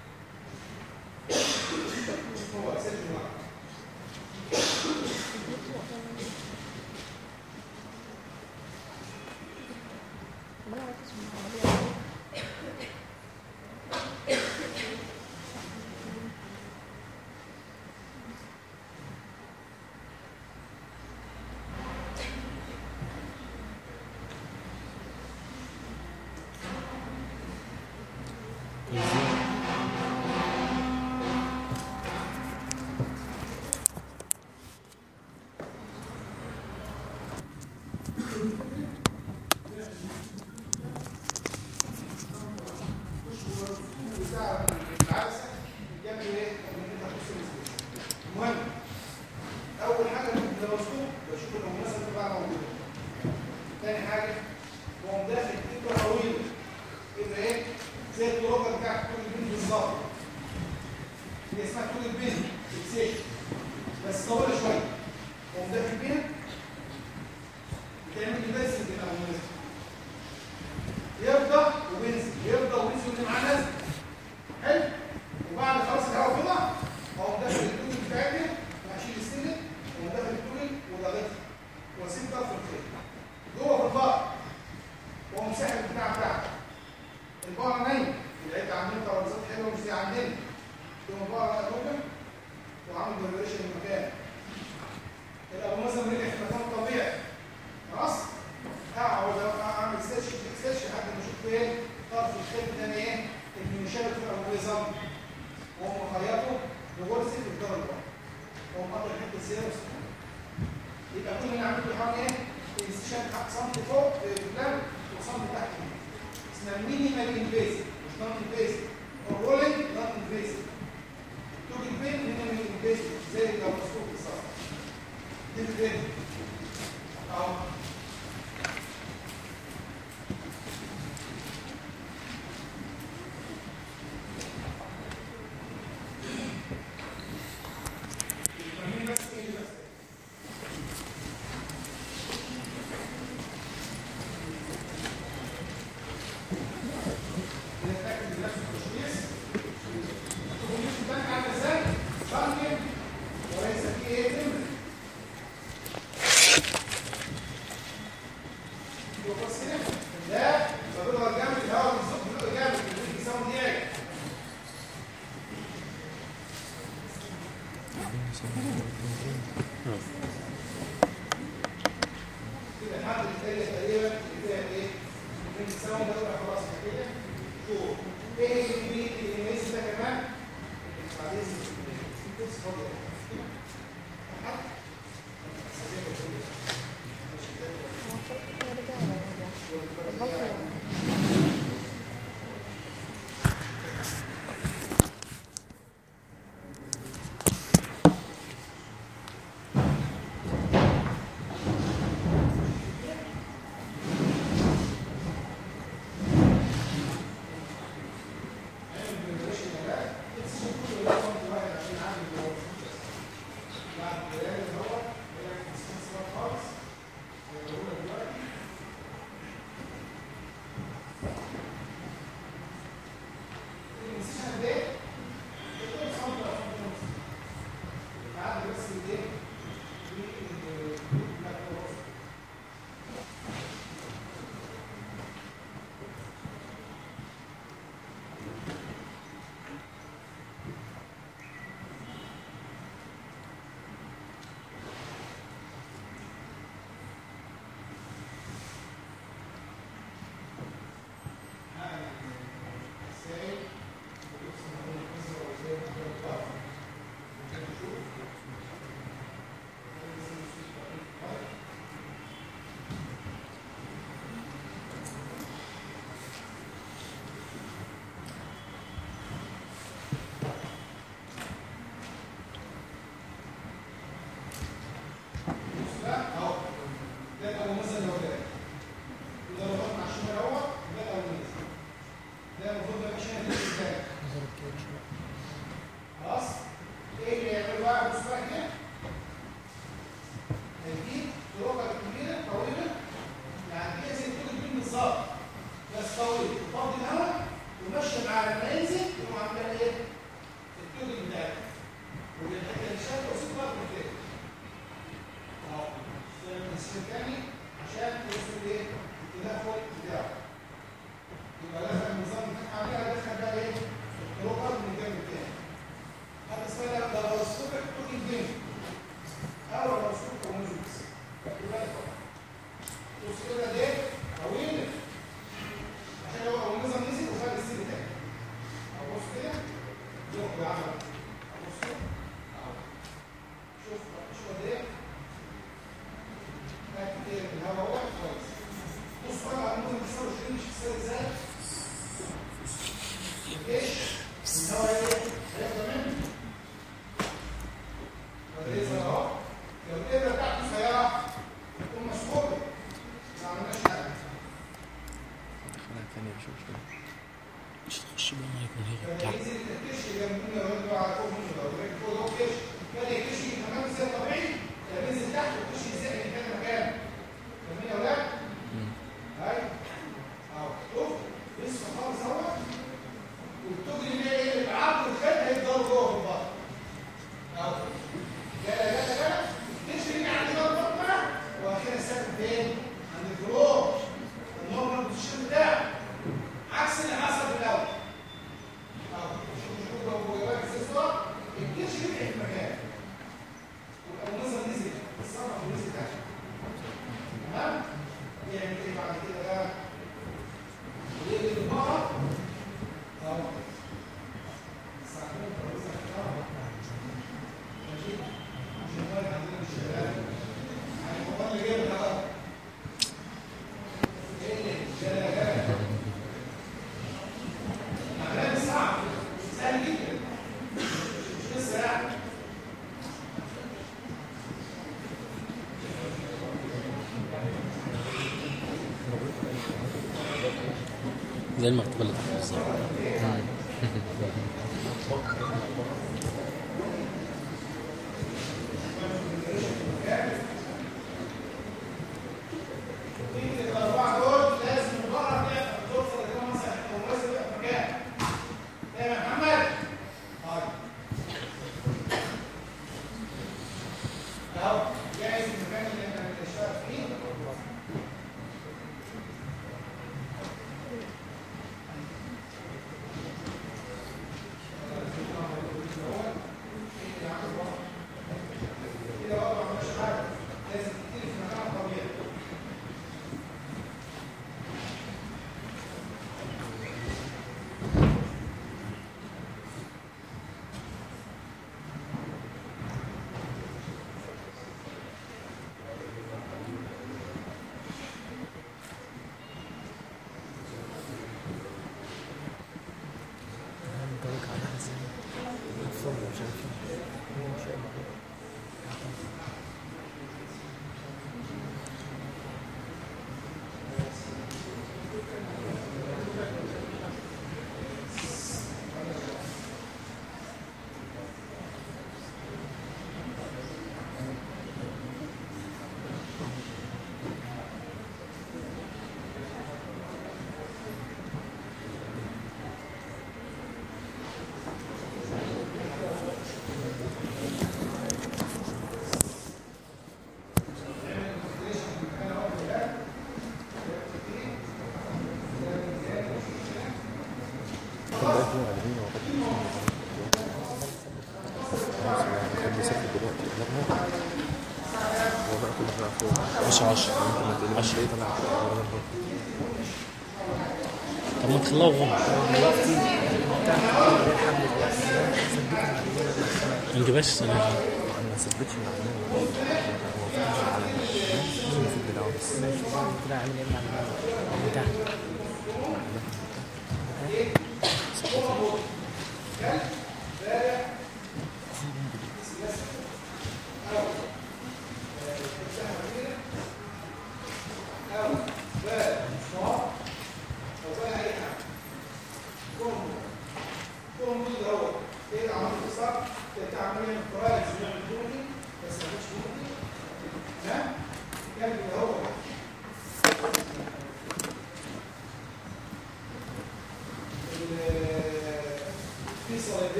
هو اساسا واحد المهم اول حاجه لو اسلوب بشوف لو المناسبه تبقى موجوده. تاني حاجه هو داخل ابره طويله ابره ايه؟ زي الدروجه بتاعت طول البين بالظبط. دي اسمها طول البين فيكسيشن بس طويله شويه. هو داخل بيها بتعمل لي بس كده او مناسبه. يفضى وبينزل يفضى وبينزل اللي معاه نازل. حلو؟ وبعد خلاص الهواء طلع هو داخل التونل بتاعتي وهشيل السلك وهو داخل التونل وضغطها واسيب طرف الخيط جوه في البقر وهو مساحب البتاع بتاعته. البقره نايمه العيد عندنا ترابيزات حلوه مش زي عندنا. تقوم البقره اوبن وعامل فايبريشن المكان. لو مثلا رجع في مكان طبيعي خلاص اقعد اعمل سيرش لحد ما اشوف فين طرف الخيط الثاني ايه اللي مشابك في الانفيزام وهم خيطوا بغرزه في الدار الواحد وهم قطعوا حته السيره يبقى كل اللي عملته حوالي ايه؟ الاستشهاد سم فوق بلان وسم تحت اسمها مينيمال انفيزيف مش نون انفيزيف الرولينج نون انفيزيف توجد بين مينيمال انفيزيف زي الجلوسكوب بالظبط دي الفيديو اهو كويس. بص بقى على النموذج الصوره مش بتشتغل ازاي؟ ايش؟ الهواء ايه؟ هياخد منه الليزر اهو. لو الليزر بتاعته سياره تكون مسحوبه ما عملناش حاجه. خليها ثانية مش مشكلة. مش تخش بقى ما يكون هي لما بتاع ينزل الكش جنبنا لو انتوا على فوق منه لو راكب فوق هو كش كان الكش كمان زي طبيعي لما ينزل تحت الكش يزق مكان مكانه. فاهمين يا ولاد؟ هاي اهو شوف لسه خالص اهو والتوجي اللي هي ايه العظم والخد هيفضلوا جوه في البطن. اهو جاله الكش اللي عند البطن واخيرا ساكن فين؟ عند الجروح النورمال بوزيشن بتاعه عكس اللي حصل في الاول. شوف لو جواك السيستم الكرش يبقى في مكان والنظر نزل الصرف نزل تحت. تمام؟ يعمل ايه بعد كده بقى؟ يقلب البقره اهو ساعتين ترابيزه الكهرباء ماشي عشان الوالد عندنا مش شغال يعني هو اللي جايبها اهو ايه جلاله عملان صعب سهل جدا مش لسه يعني زي المكتبة اللي تحت بالظبط. الاربعه دول لازم مجرد توصل لكام مثلا او لازم يبقى في مكان. تمام يا محمد؟ طيب اهو جاهز المكان اللي احنا بنشتغل فيه. كده برضه ما عملناش حاجه لازم تبتدي في مكان طبيعي. مش 10 طب ما تخلوه غلط. ما نجيبهاش السنة دي. ما ثبتش مع هو فتح على في البداية بس كده عامل ايه مع بتاع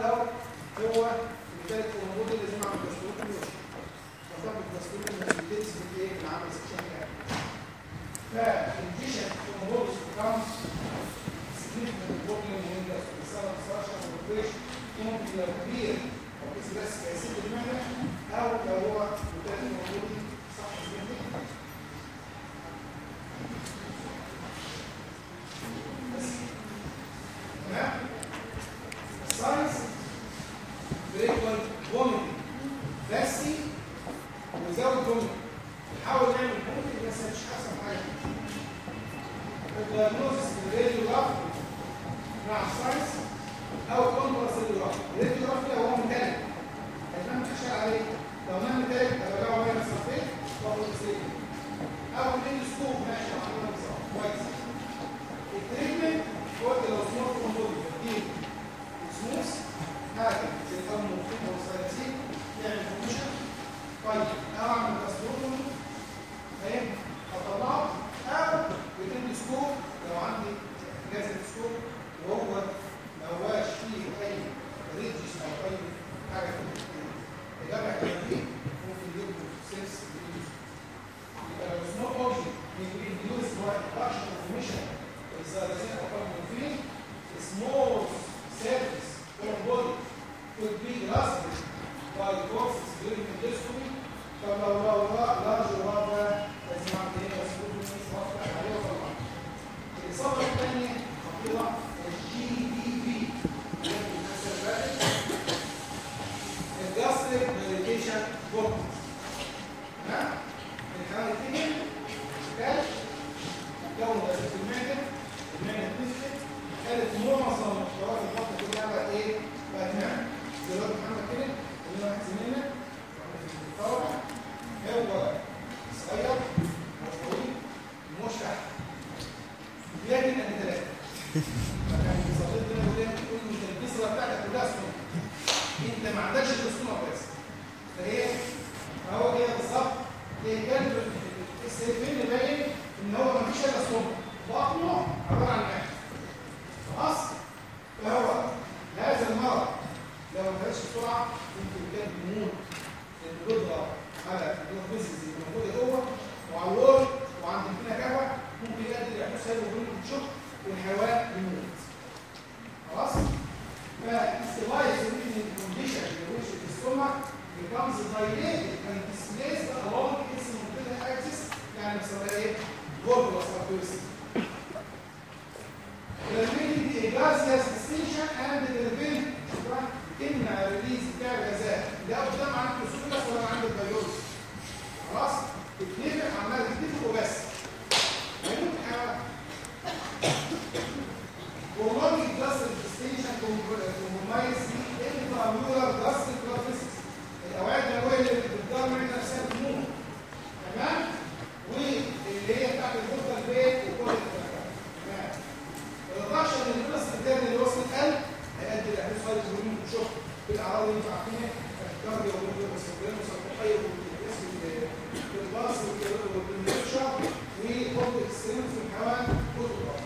هو الثالث الموجود اللي زي ما عمل الدستور ينسي ويزود جمله نحاول نعمل جمله بس مش احسن حاجه. الدياجنوستس بالراديوجراف مع الساينس او كونتراست راديوجراف. الراديوجراف ده هو ميكانيك هيتم تشتغل عليه لو انا ميكانيك هبقى له ماينس صفين واخد سليم او الاندوسكوب ماشي عندنا بالظبط كويس. التريتمنت قلت لو سموث كنترول كتير سموث حاجه زي الامونوفين او الساينسين يعمل فورميشن. طيب اعمل تسليم فاهم اطلعه او بالاندوسكوب لو عندي جهاز الاندوسكوب وهو ما هواش فيه اي ريدجز او اي حاجه في الجامعه الجنبيه ممكن يبقوا سيلز بالاندوسكوب. يبقى لو سموث اوبجكت بيديوز واحد اكشن فورميشن الزلازل او الامونوفين small surface or body could be grasped by forces during endoscopy. فلو large وهذا لازم اعمل ايه بس مش واضح عليه وطلع. الاصابه الثانيه خطيره الجي دي في الجاستريك دايليتيشن بورتس. تمام؟ الحاله الثانيه كاش كون في المعده بتنزل قالت معظم محتويات البطن كلها بقت ايه؟ بقت معده. دلوقتي محمد كده اللي واحد زميلنا هو صغير وطويل ومش تحت لكن انا ثلاثه فكان صديقنا يقول لي انت البصره بتاعتك كلها سنون انت ما عندكش السنون بس فايه فهو كده بالظبط كان السيفين باين ان هو ما فيش الا سنون بطنه عباره عن معده خلاص. فهو هذا المرض لو ما كانش بسرعه ممكن كان يموت القدره على البيزنس اللي موجوده جوه وعلى الوول وعند الفينا كهوه ممكن يؤدي لحدوث هذا الشق والحيوان يموت. خلاص؟ فاستلايز الكونديشن in which the stomach becomes dilated and displaced along its motility axis يعني بيسموها ايه؟ volvulus arteriosus. Eliminating the gaseous distinction and the delivering تمنع الريليز بتاع الغازات ده قدام عند السوبر ولا عند البيولوجي. خلاص؟ اتنفق عمال تتفق وبس. هيموت حيوان. والله الجاستريك ديستنشن كومبرومايز الانتراميولار جاستريك بلاتيسيس الاوعيه الدمويه اللي بتدار من نفسها تموت. تمام؟ واللي هي بتاعت الغده البيت وكل الكلام. تمام. الرشا من القسط الثاني اللي وصل القلب هيؤدي لحدوث فايروس هرمون شوك بالاعراض اللي انتوا عارفينها الكارديو والسكرين والسكرين والاسم الباص والبنشر وحب السلم في الحيوان والخضار.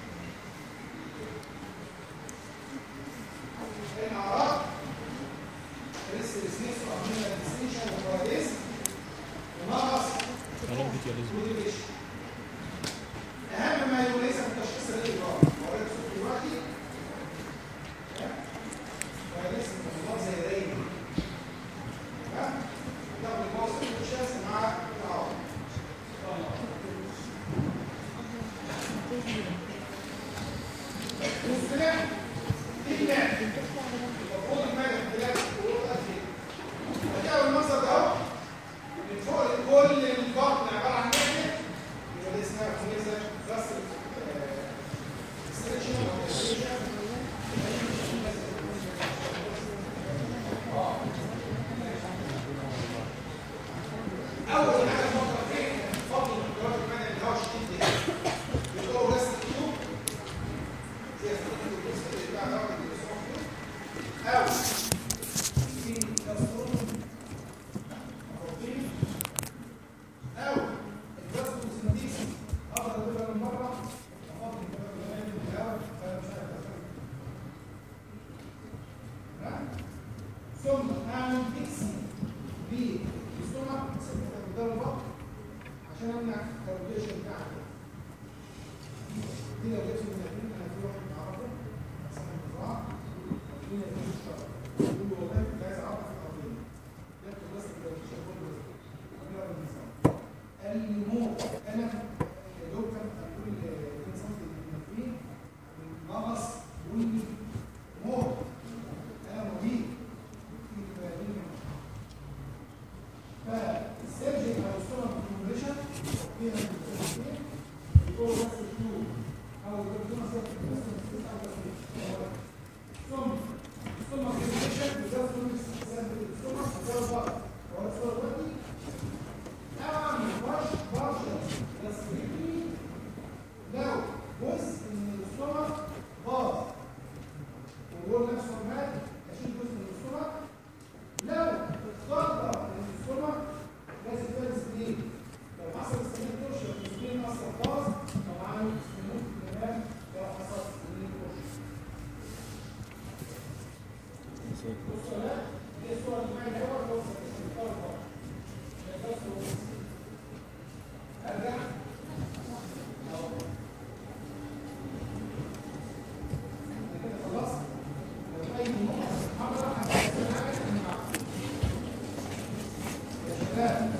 الاعراض الريسبيريشن وعملنا الديستنشن والباراليز ونقص وديبريشن. اهم ما يميز التشخيص الاجرام وقلت دلوقتي وليس الموضوع زي دايما تمام ناخد الباص الشمس مع العرض والسلاح تجمع المفروض المعنى الثلاث وقوط أسفل هتلاقوا المنظر ده اهو من فوق كل البطن عبارة عن نحن يبقى دي اسمها كوميزة غسل استريتشن أو استريتشن أول حاجة فكر فيه فضل المقدرات المنع اللي هو شديد ده بيقولوا غسل الكيوب زي استخدام الجزء اللي بتاع دوت اللي بيسموه كيوب أو في تصور مفروضين أو الجزء السنديسي أفضل تبقى من بره أفضل تبقى من الهواء فأنا مش عارف ثم أعمل فيكسي بالسمع قدام البطن عشان امنع الكاربوهيدرات بتاعته. دي لو جبت من الاثنين انا في واحد معرفه اسمه مزرعه واثنين يقولوا الشرع يقول له والله كنت عايز اعرف الارضين جبت بس الكاربوهيدرات كله عملها بالنظام قال لي موت انا يا دوب كان هنقول 2 سم من نقص بني موت انا مبيد لا